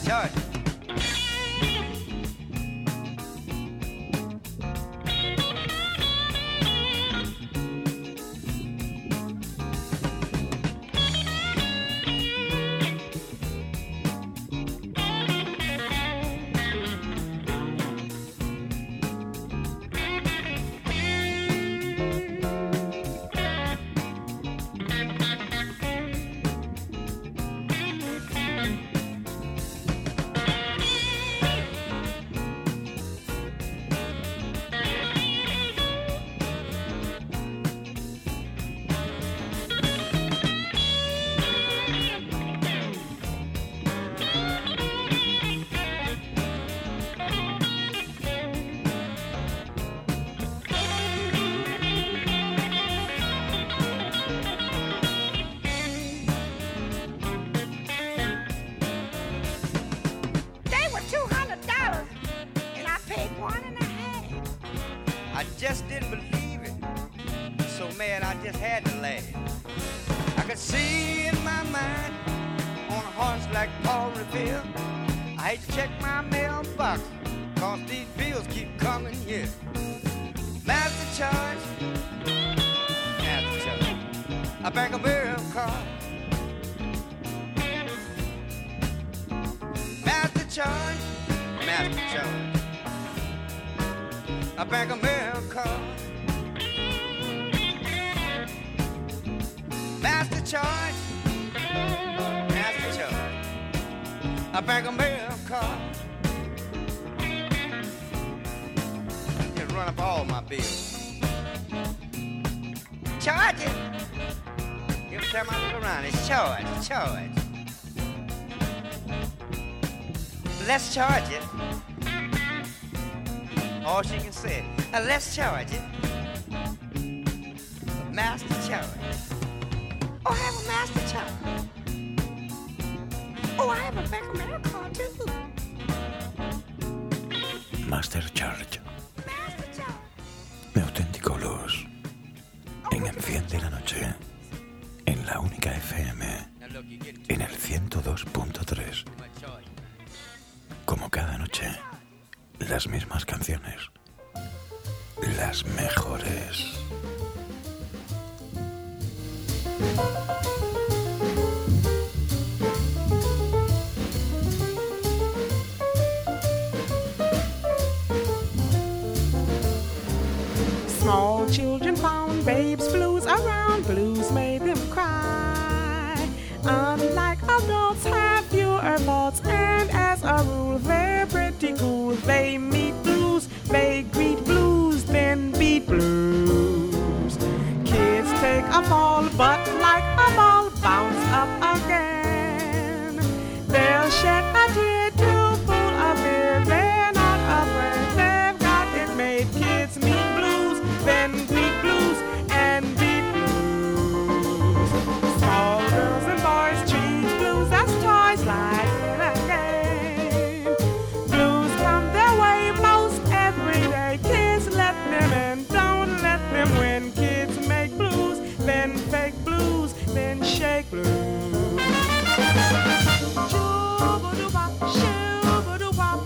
Just didn't believe it. So mad I just had to laugh. I could see in my mind on a horse like Paul Revere. I hate to check my mailbox, cause these bills keep coming here. Master charge, I beg a miracle. Master charge, I beg a miracle. Master charge, I beg a miracle. Just run up all my bills. Charge it. Every time I look around, it's charge. Let's charge it. All she can say, let's charge it. Master charge. Oh, I have a master charge. Oh, I have a back miracle too. Master Charge. De auténtico blues. En Enciende la Noche. En la única FM. En el 102.3. Como cada noche. Las mismas canciones. Las mejores. Small children found babes' blues around. Blues made them cry. Unlike adults, have fewer faults, and as a but like a ball, bounce up again. They'll shed a tear to fool a fear. They're not afraid. They've got it made. Kids meet blues, then greet blues and beat blues. Small girls and boys treat blues as toys like in a game. Blues come their way most every day. Kids let them in, don't let them win. Kids make blues, then fake blues, then shake blues. Shoo-ba-doo-bop, shoo-ba-doo-bop,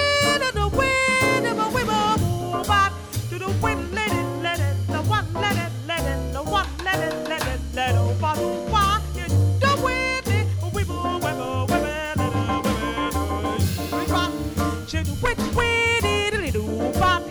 wee-da-da-wee-da-ba-wee-ba-boo-bop, do-do-wee-let-it, the one let-it, the one let-it, oh-ba-doo-wah, do-do-wee-dee-wee-boo-wee-boo-wee-boo-let-it-wee-boo-bop, shoo-do-wee-dee-dee-doo-bop,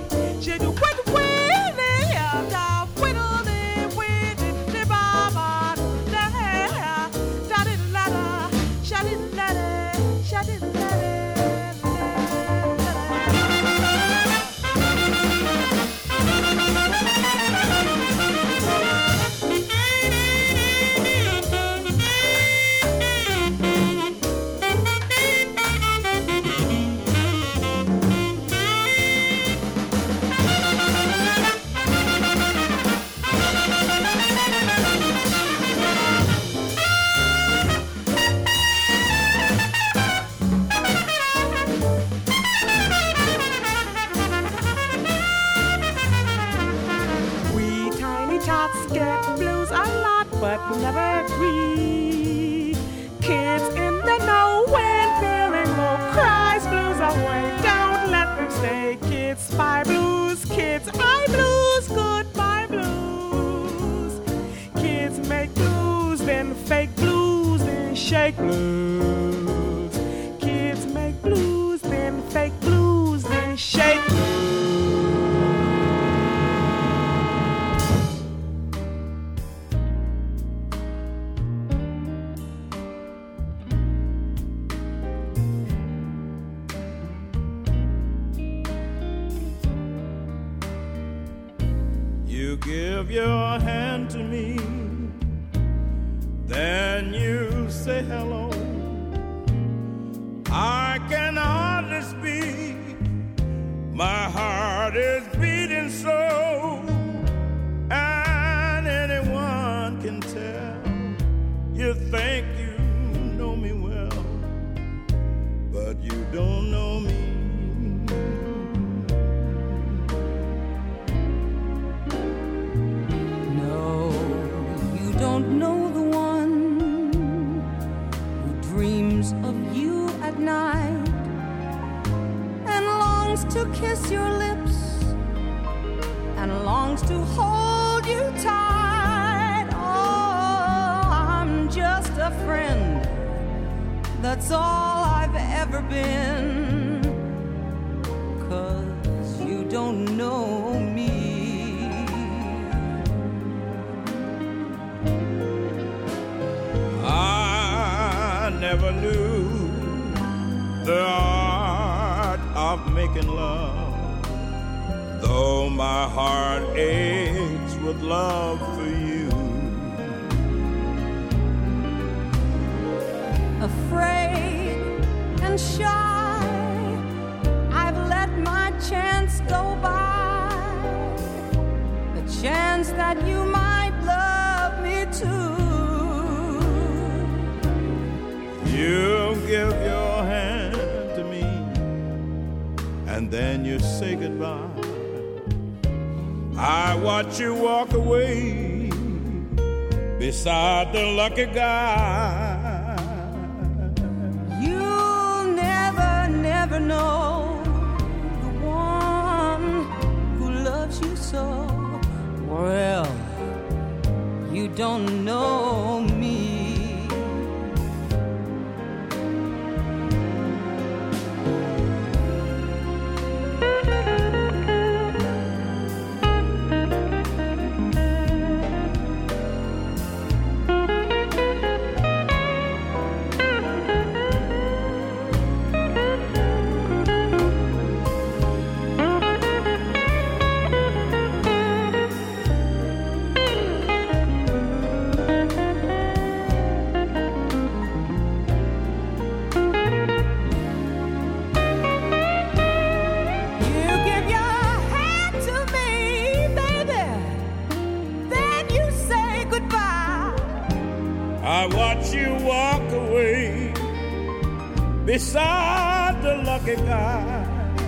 but never agree. Kids in the know when feeling low, cries blues away, don't let them stay. Kids spy blues, kids eye blues, goodbye blues. Kids make blues, then fake blues, then shake blues. Kids make blues, then fake blues, then shake blues. Give your hand to me, then you say hello. I can hardly speak, my heart is beating so, and anyone can tell. You think you know me well, but you don't know me. Don't know the one who dreams of you at night and longs to kiss your lips and longs to hold you tight. Oh, I'm just a friend, that's all I've ever been, 'cause you don't know me. Never knew the art of making love, though my heart aches with love for you. Afraid and shy, I've let my chance go by, the chance that you might love me too. You give your hand to me, and then you say goodbye. I watch you walk away beside the lucky guy. You'll never, never know the one who loves you so. Well, you don't know me. beside the lucky guy.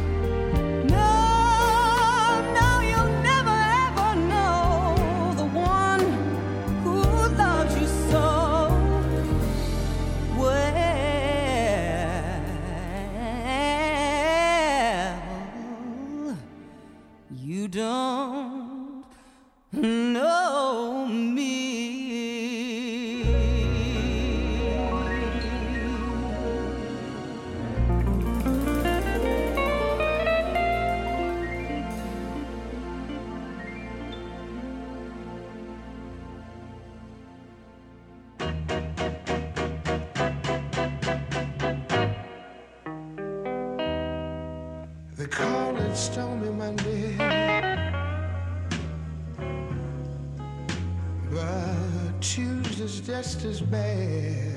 No, you'll never ever know the one who loves you so well. You don't know me. They call it Stormy Monday, but Tuesday's just as bad.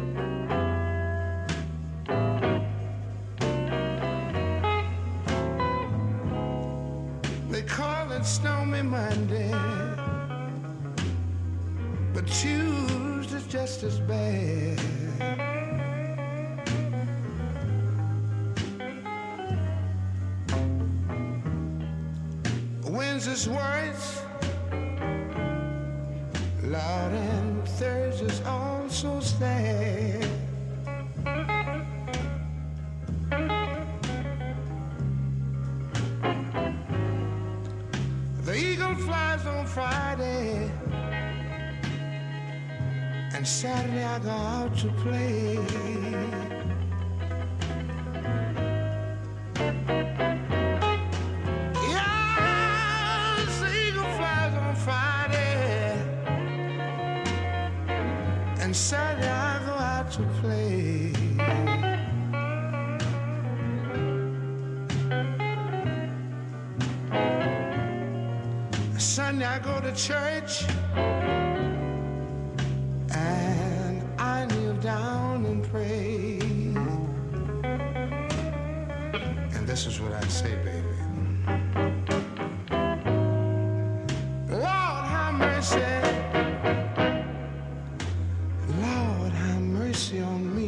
They call it Stormy Monday, but Tuesday's just as bad. Wednesday's worse, Lord, and Thursday's also sad. The eagle flies on Friday, and Saturday I go out to play. And Saturday I go out to play. Sunday I go to church, and I kneel down and pray. And this is what I'd say, baby. Lord, have mercy. Lord, have mercy on me.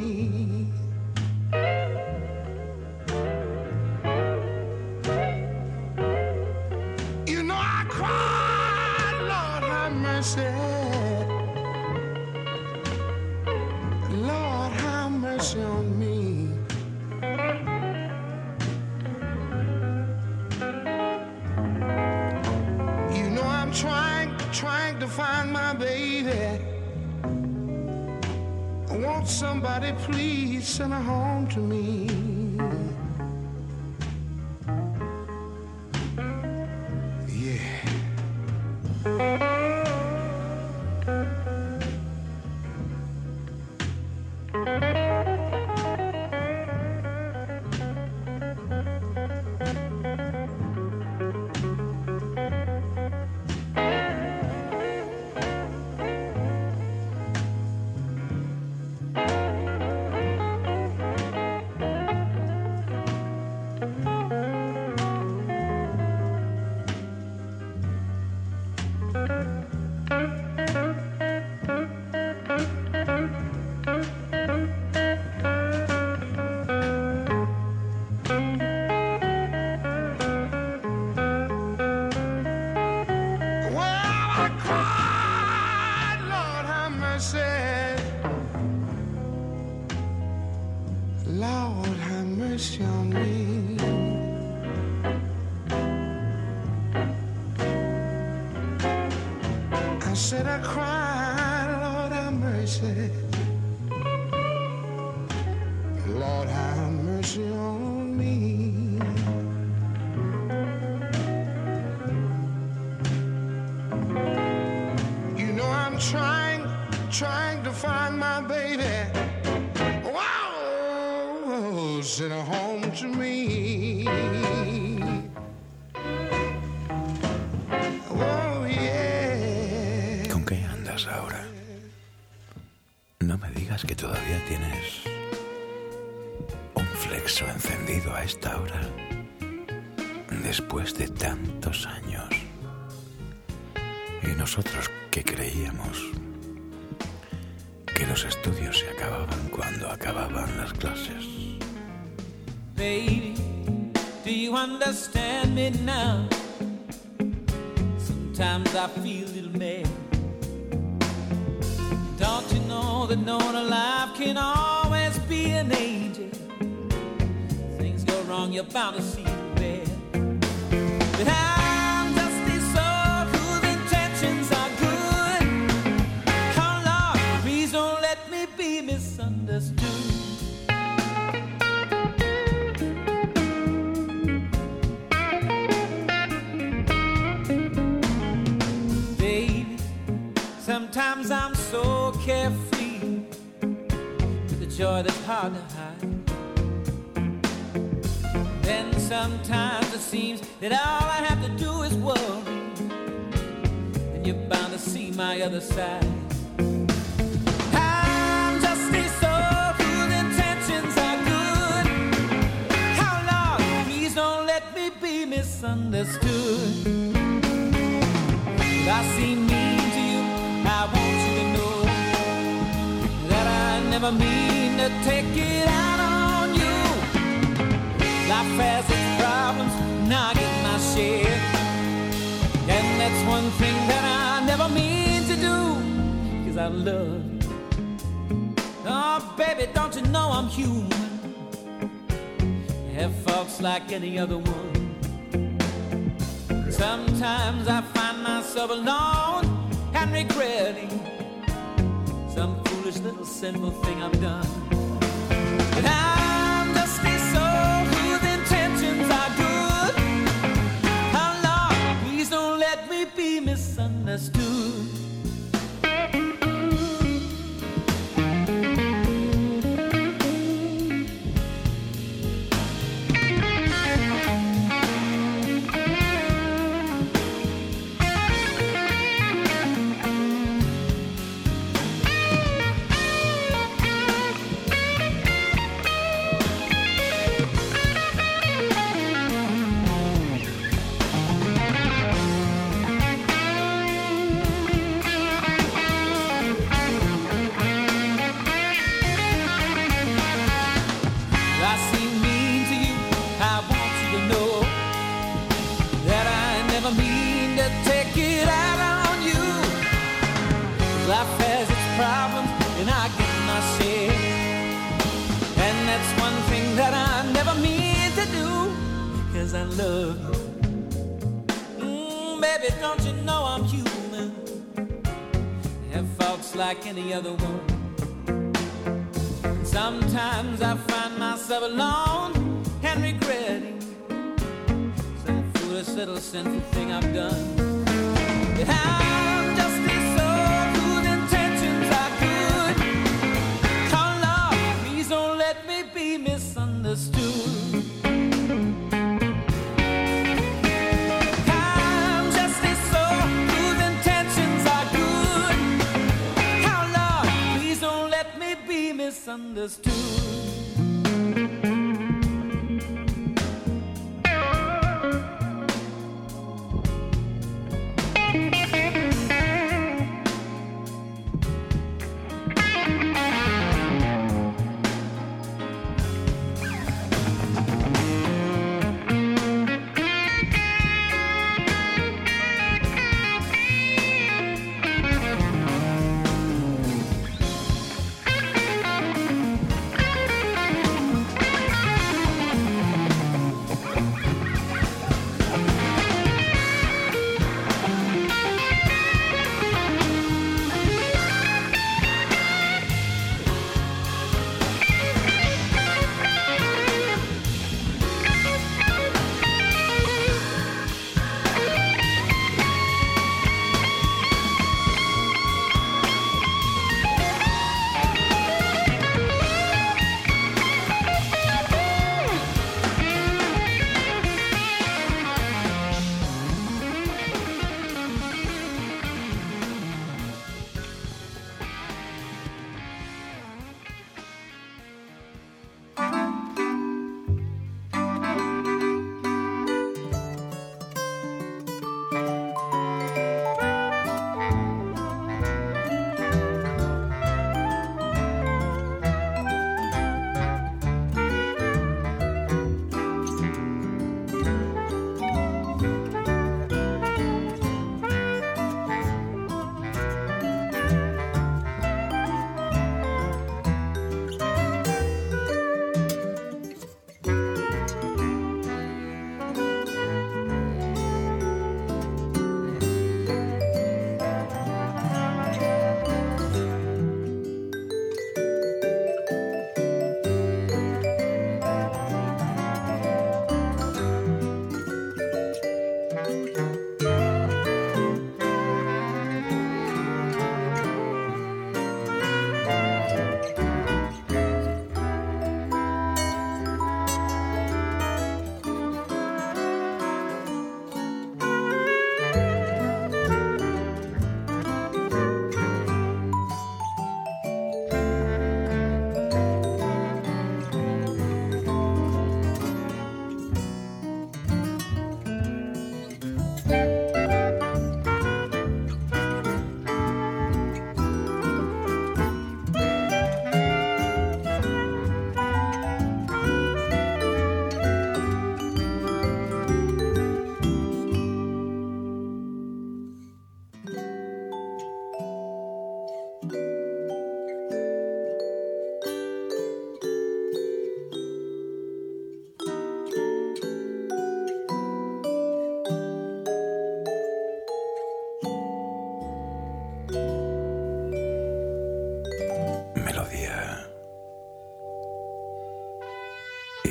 You know I cried, Lord, have mercy. Lord, have mercy on me. You know I'm trying to find my baby. Won't somebody please send her home to me? Yeah. Lord, have mercy on me. I said I cried, Lord, have mercy. Lord, have mercy on me. You know I'm trying to find my baby. Wow, send her home to me. Oh, yeah. ¿Con qué andas ahora? No me digas que todavía tienes un flexo encendido a esta hora, después de tantos años. Y nosotros que creíamos que los estudios se acababan cuando acababan las clases. Baby, do you understand me now? Sometimes I feel a little mad. Don't you know that no one alive can always be an angel? Things go wrong, you're bound to see it bad. But I'm just a soul whose intentions are good. Oh Lord, please don't let me be misunderstood. Sometimes I'm so carefree with a joy that's hard to hide. Then sometimes it seems that all I have to do is worry, and you're bound to see my other side. I'm just a soul whose intentions are good. Oh Lord, please don't let me be misunderstood. I see mean to you, I want you to know that I never mean to take it out on you. Life has its problems, now I get my share. And that's one thing that I never mean to do, 'cause I love you. Oh baby, don't you know I'm human? I have faults like any other one. Sometimes I find myself alone and regretting some foolish little sinful thing I've done. But I'm just a soul whose intentions are good. Oh Lord, please don't let me be misunderstood. Life has its problems, and I get my share. And that's one thing that I never mean to do, 'cause I love you. Baby, don't you know I'm human? I have faults like any other one. Sometimes I find myself alone and regretting some foolish little sinful thing I've done. But I'm just a soul whose intentions are good. Oh Lord, please don't let me be misunderstood. I'm just a soul whose intentions are good. Oh Lord, please don't let me be misunderstood.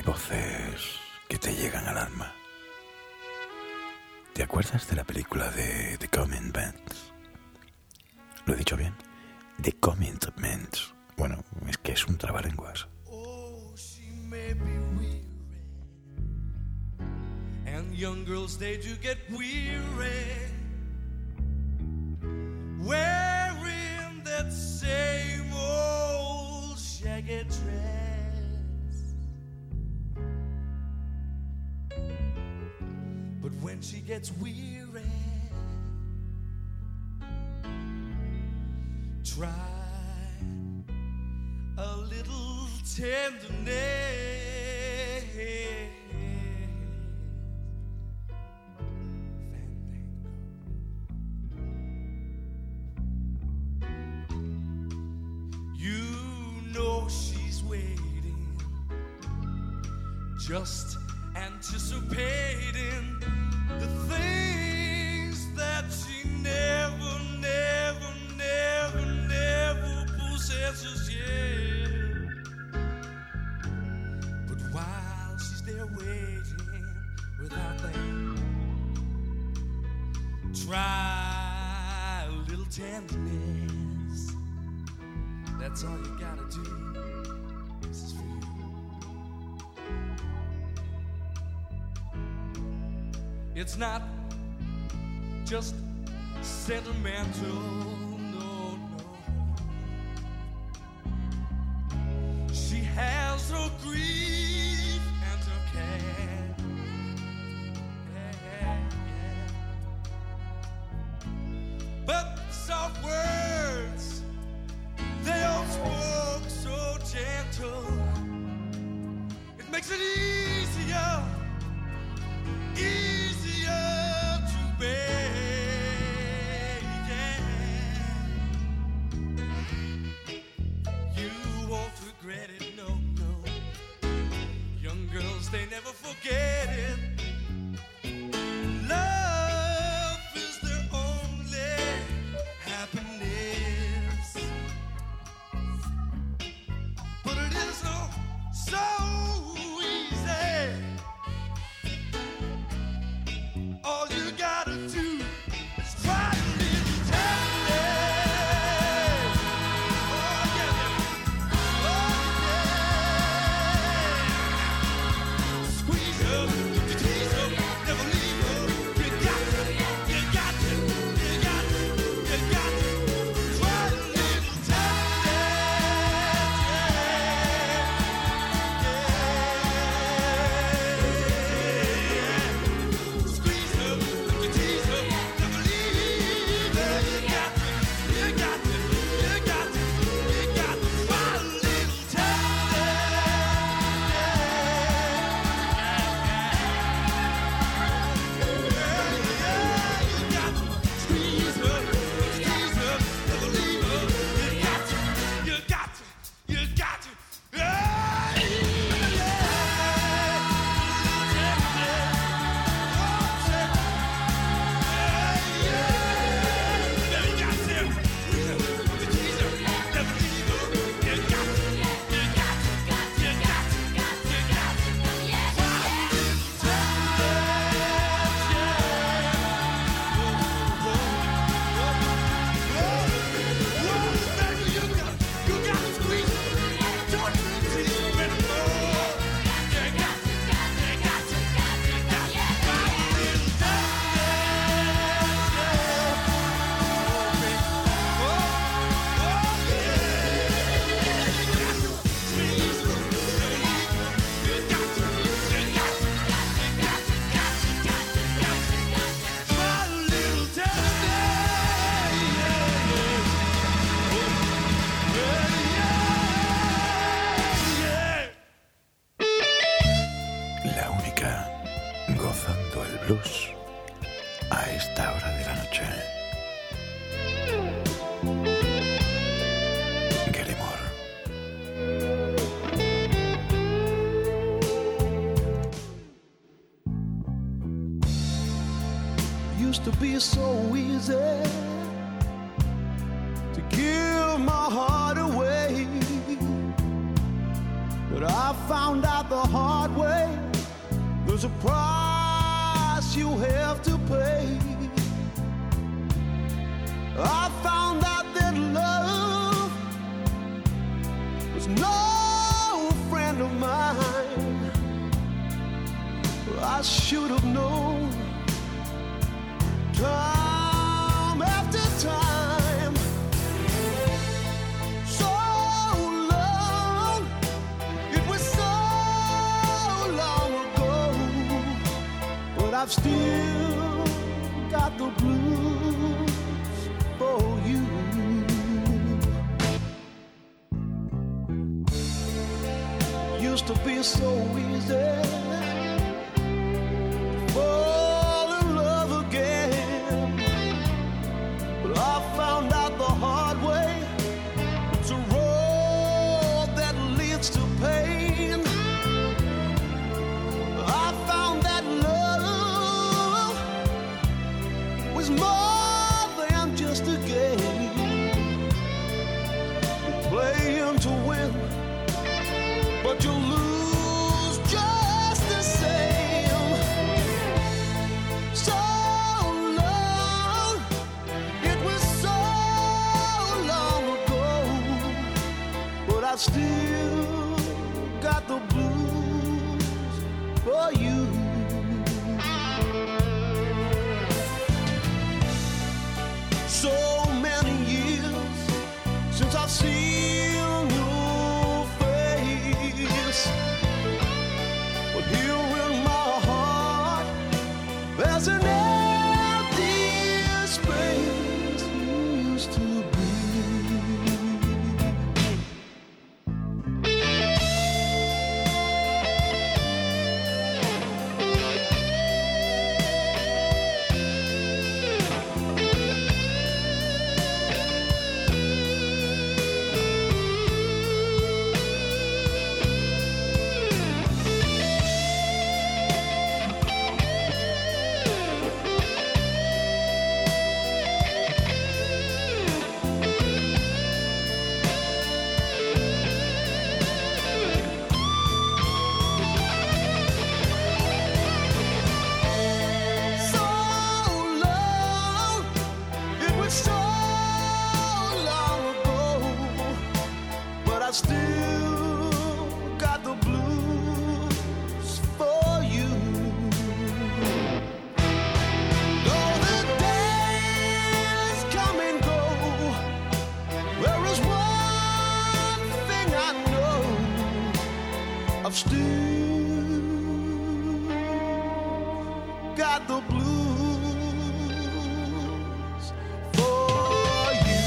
Hay voces que te llegan al alma. ¿Te acuerdas de la película de The Commitments? ¿Lo he dicho bien? The Commitments. Bueno, es que es un trabalenguas. Oh, she may be weary, and young girls, they do get weary, wearing that same old shaggy dress. But when she gets weary, try a little tenderness. You know she's waiting, just anticipating the things that she never, never, never, never possesses yet. But while she's there waiting without that, try a little tenderness. That's all you gotta do. This is for you. It's not just sentimental, no, no. She has her grief and her care. Yeah, yeah. But soft words, they all spoke so gentle. It makes it easier to bear, yeah. You won't regret it, no, no. Young girls, they never forget it. Love is their only happiness. But it isn't so easy. All you gotta do is try a little tenderness. Oh yeah, oh yeah. Squeeze her, you tease her, never leave her. You got to, you got to, you got to, you got to try a little tenderness. Yeah. Squeeze her, you tease her, never leave her. You got to, you got to, you got to, you got to try a little La única gozando el blues a esta hora de la noche. Gary Moore. Used to be so easy to give my heart away, but But I found out the hard way, there's a price you have to pay. I found out that love was no friend of mine. I should have known time after time. So long, it was so long ago, but I've still got the blues for you. Used to be so easy fall in love again, but I found out the hard way, it's a road that leads to pain. I found that love was more than just a game. You play him to win, but you lose just the same. So long, it was so long ago, but I've still got the blues for you. So many years since I've seen your face, but here in my heart there's an empty space you used to be. So long, it was so long ago, but I've still got the blues for you. Though the days come and go, there is one thing I know, I've still got the blues for you.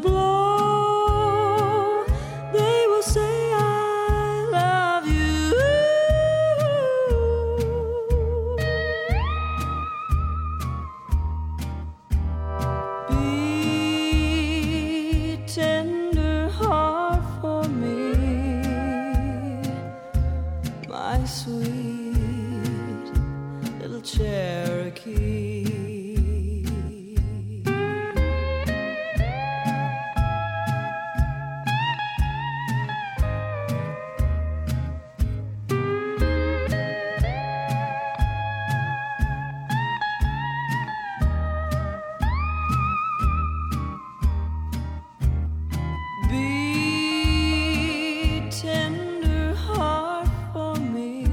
blow, they will say I love you. Be tender heart for me, my sweet little Cherokee. Be tender heart for me,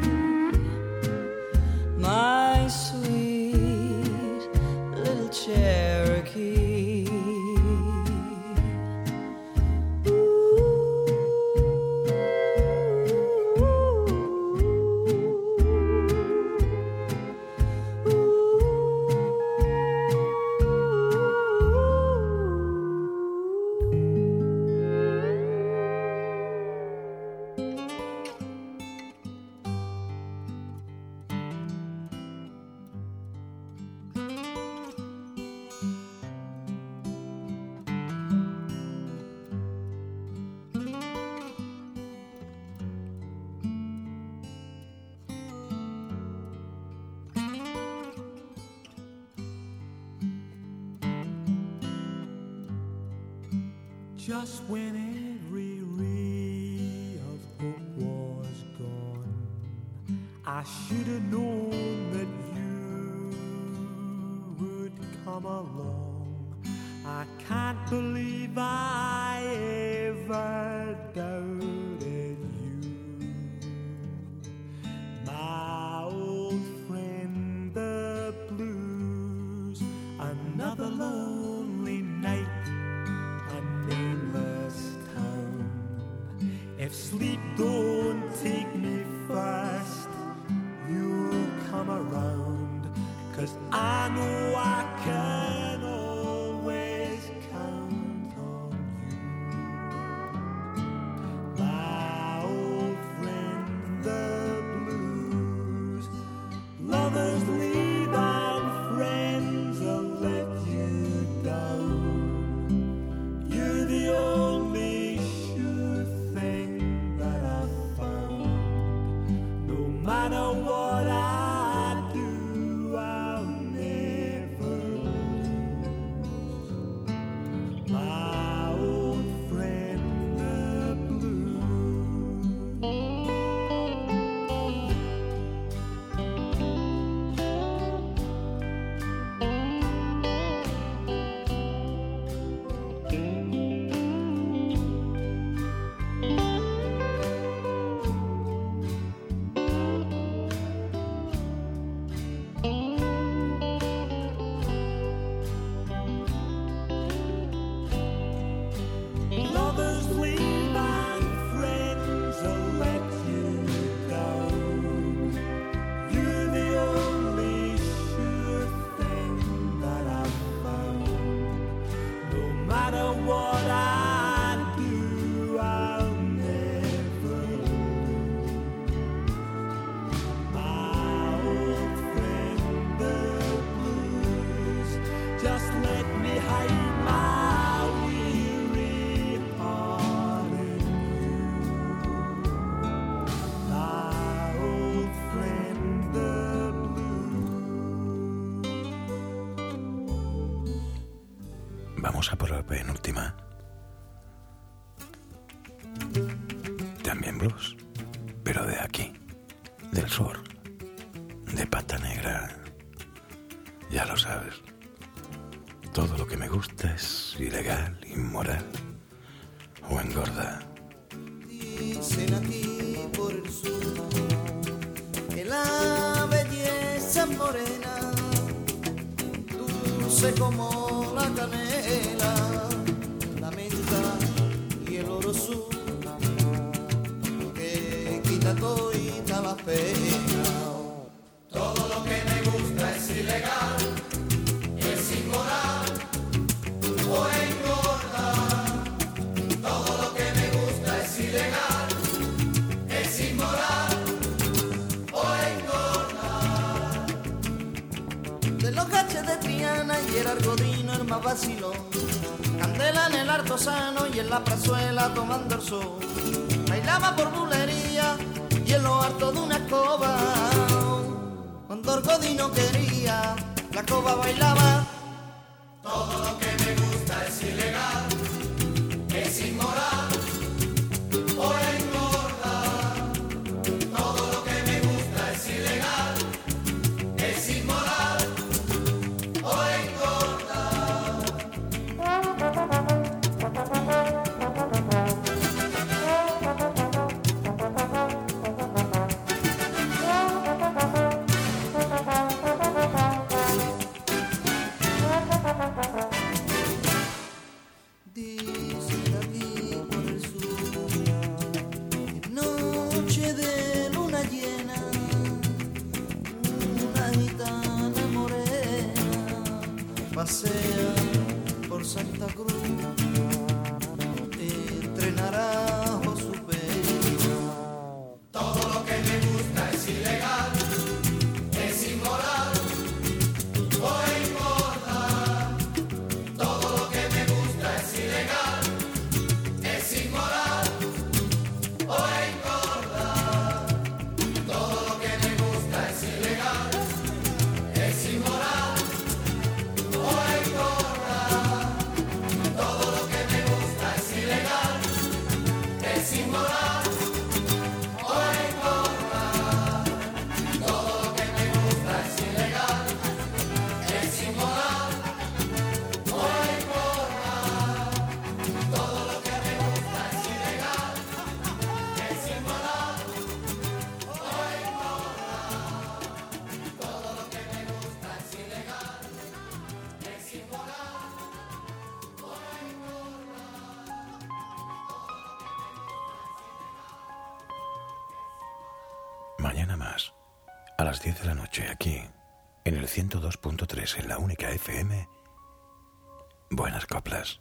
my sweet little Cherokee. Just when every ray of hope was gone, I should have known that you would come along. I can't believe I ever doubted you, my old friend, the blues. Another lonely night, nameless town. If sleep don't take me fast, you'll come around, 'cause I know I can always count on you, my old friend, the blues. Lovers leave and friends will let you down. You're the only sure thing that I've found. No matter what I do, I'll never lose my old friend, the lovers leave and friends will let you down. You're the only sure thing that I've found. No matter what I do, I'll never lose my old friend, the blues. Just let me hide my weary heart in you, my old friend, the Vamos a por la penúltima. También blues, pero de aquí, del sur, de Pata Negra. Ya lo sabes, todo lo que me gusta es ilegal, inmoral o engorda. Dicen aquí por el sur que la belleza morena, dulce como la canela, la menta y el oro sur, que quita todita la pena. Todo lo que me gusta es ilegal, es inmoral o engorda. más vacilón. Candela en el Artesano y en la plazuela tomando el sol. Bailaba por bulería y en lo harto de una escoba. Cuando el godino quería, la escoba bailaba. Todo lo que me gusta es ilegal, es inmoral o engorda. Todo lo que me gusta es ilegal, es inmoral o engorda. Dice aquí por el sur, en noche de luna llena, una gitana morena pasea por Santa Cruz, entre naranjos su pena. Todo lo que me gusta es ilegal, es inmoral o engorda. Todo lo que me gusta es ilegal, es inmoral o engorda. Todo lo que me gusta es ilegal, es inmoral o engorda. Todo lo que me gusta es ilegal, es inmoral o engorda. Todo lo que me gusta es ilegal, es inmoral o engorda. Todo lo que me gusta es ilegal, es inmoral o engorda. Todo lo que me gusta es ilegal, es inmoral o engorda. Mañana más, a las 10 de la noche, aquí, en el 102.3, en la única FM, Buenas Coplas.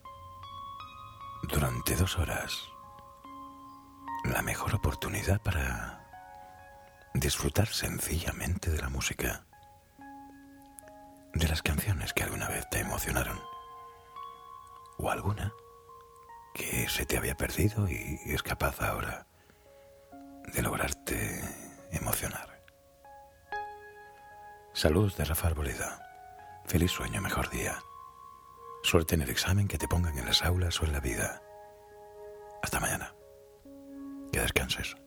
Durante 2 horas, la mejor oportunidad para disfrutar sencillamente de la música, de las canciones que alguna vez te emocionaron, o alguna que se te había perdido y es capaz ahora de lograrte emocionar. Salud de Rafa Arboleda. Feliz sueño, mejor día. Suerte en el examen que te pongan en las aulas o en la vida. Hasta mañana. Que descanses.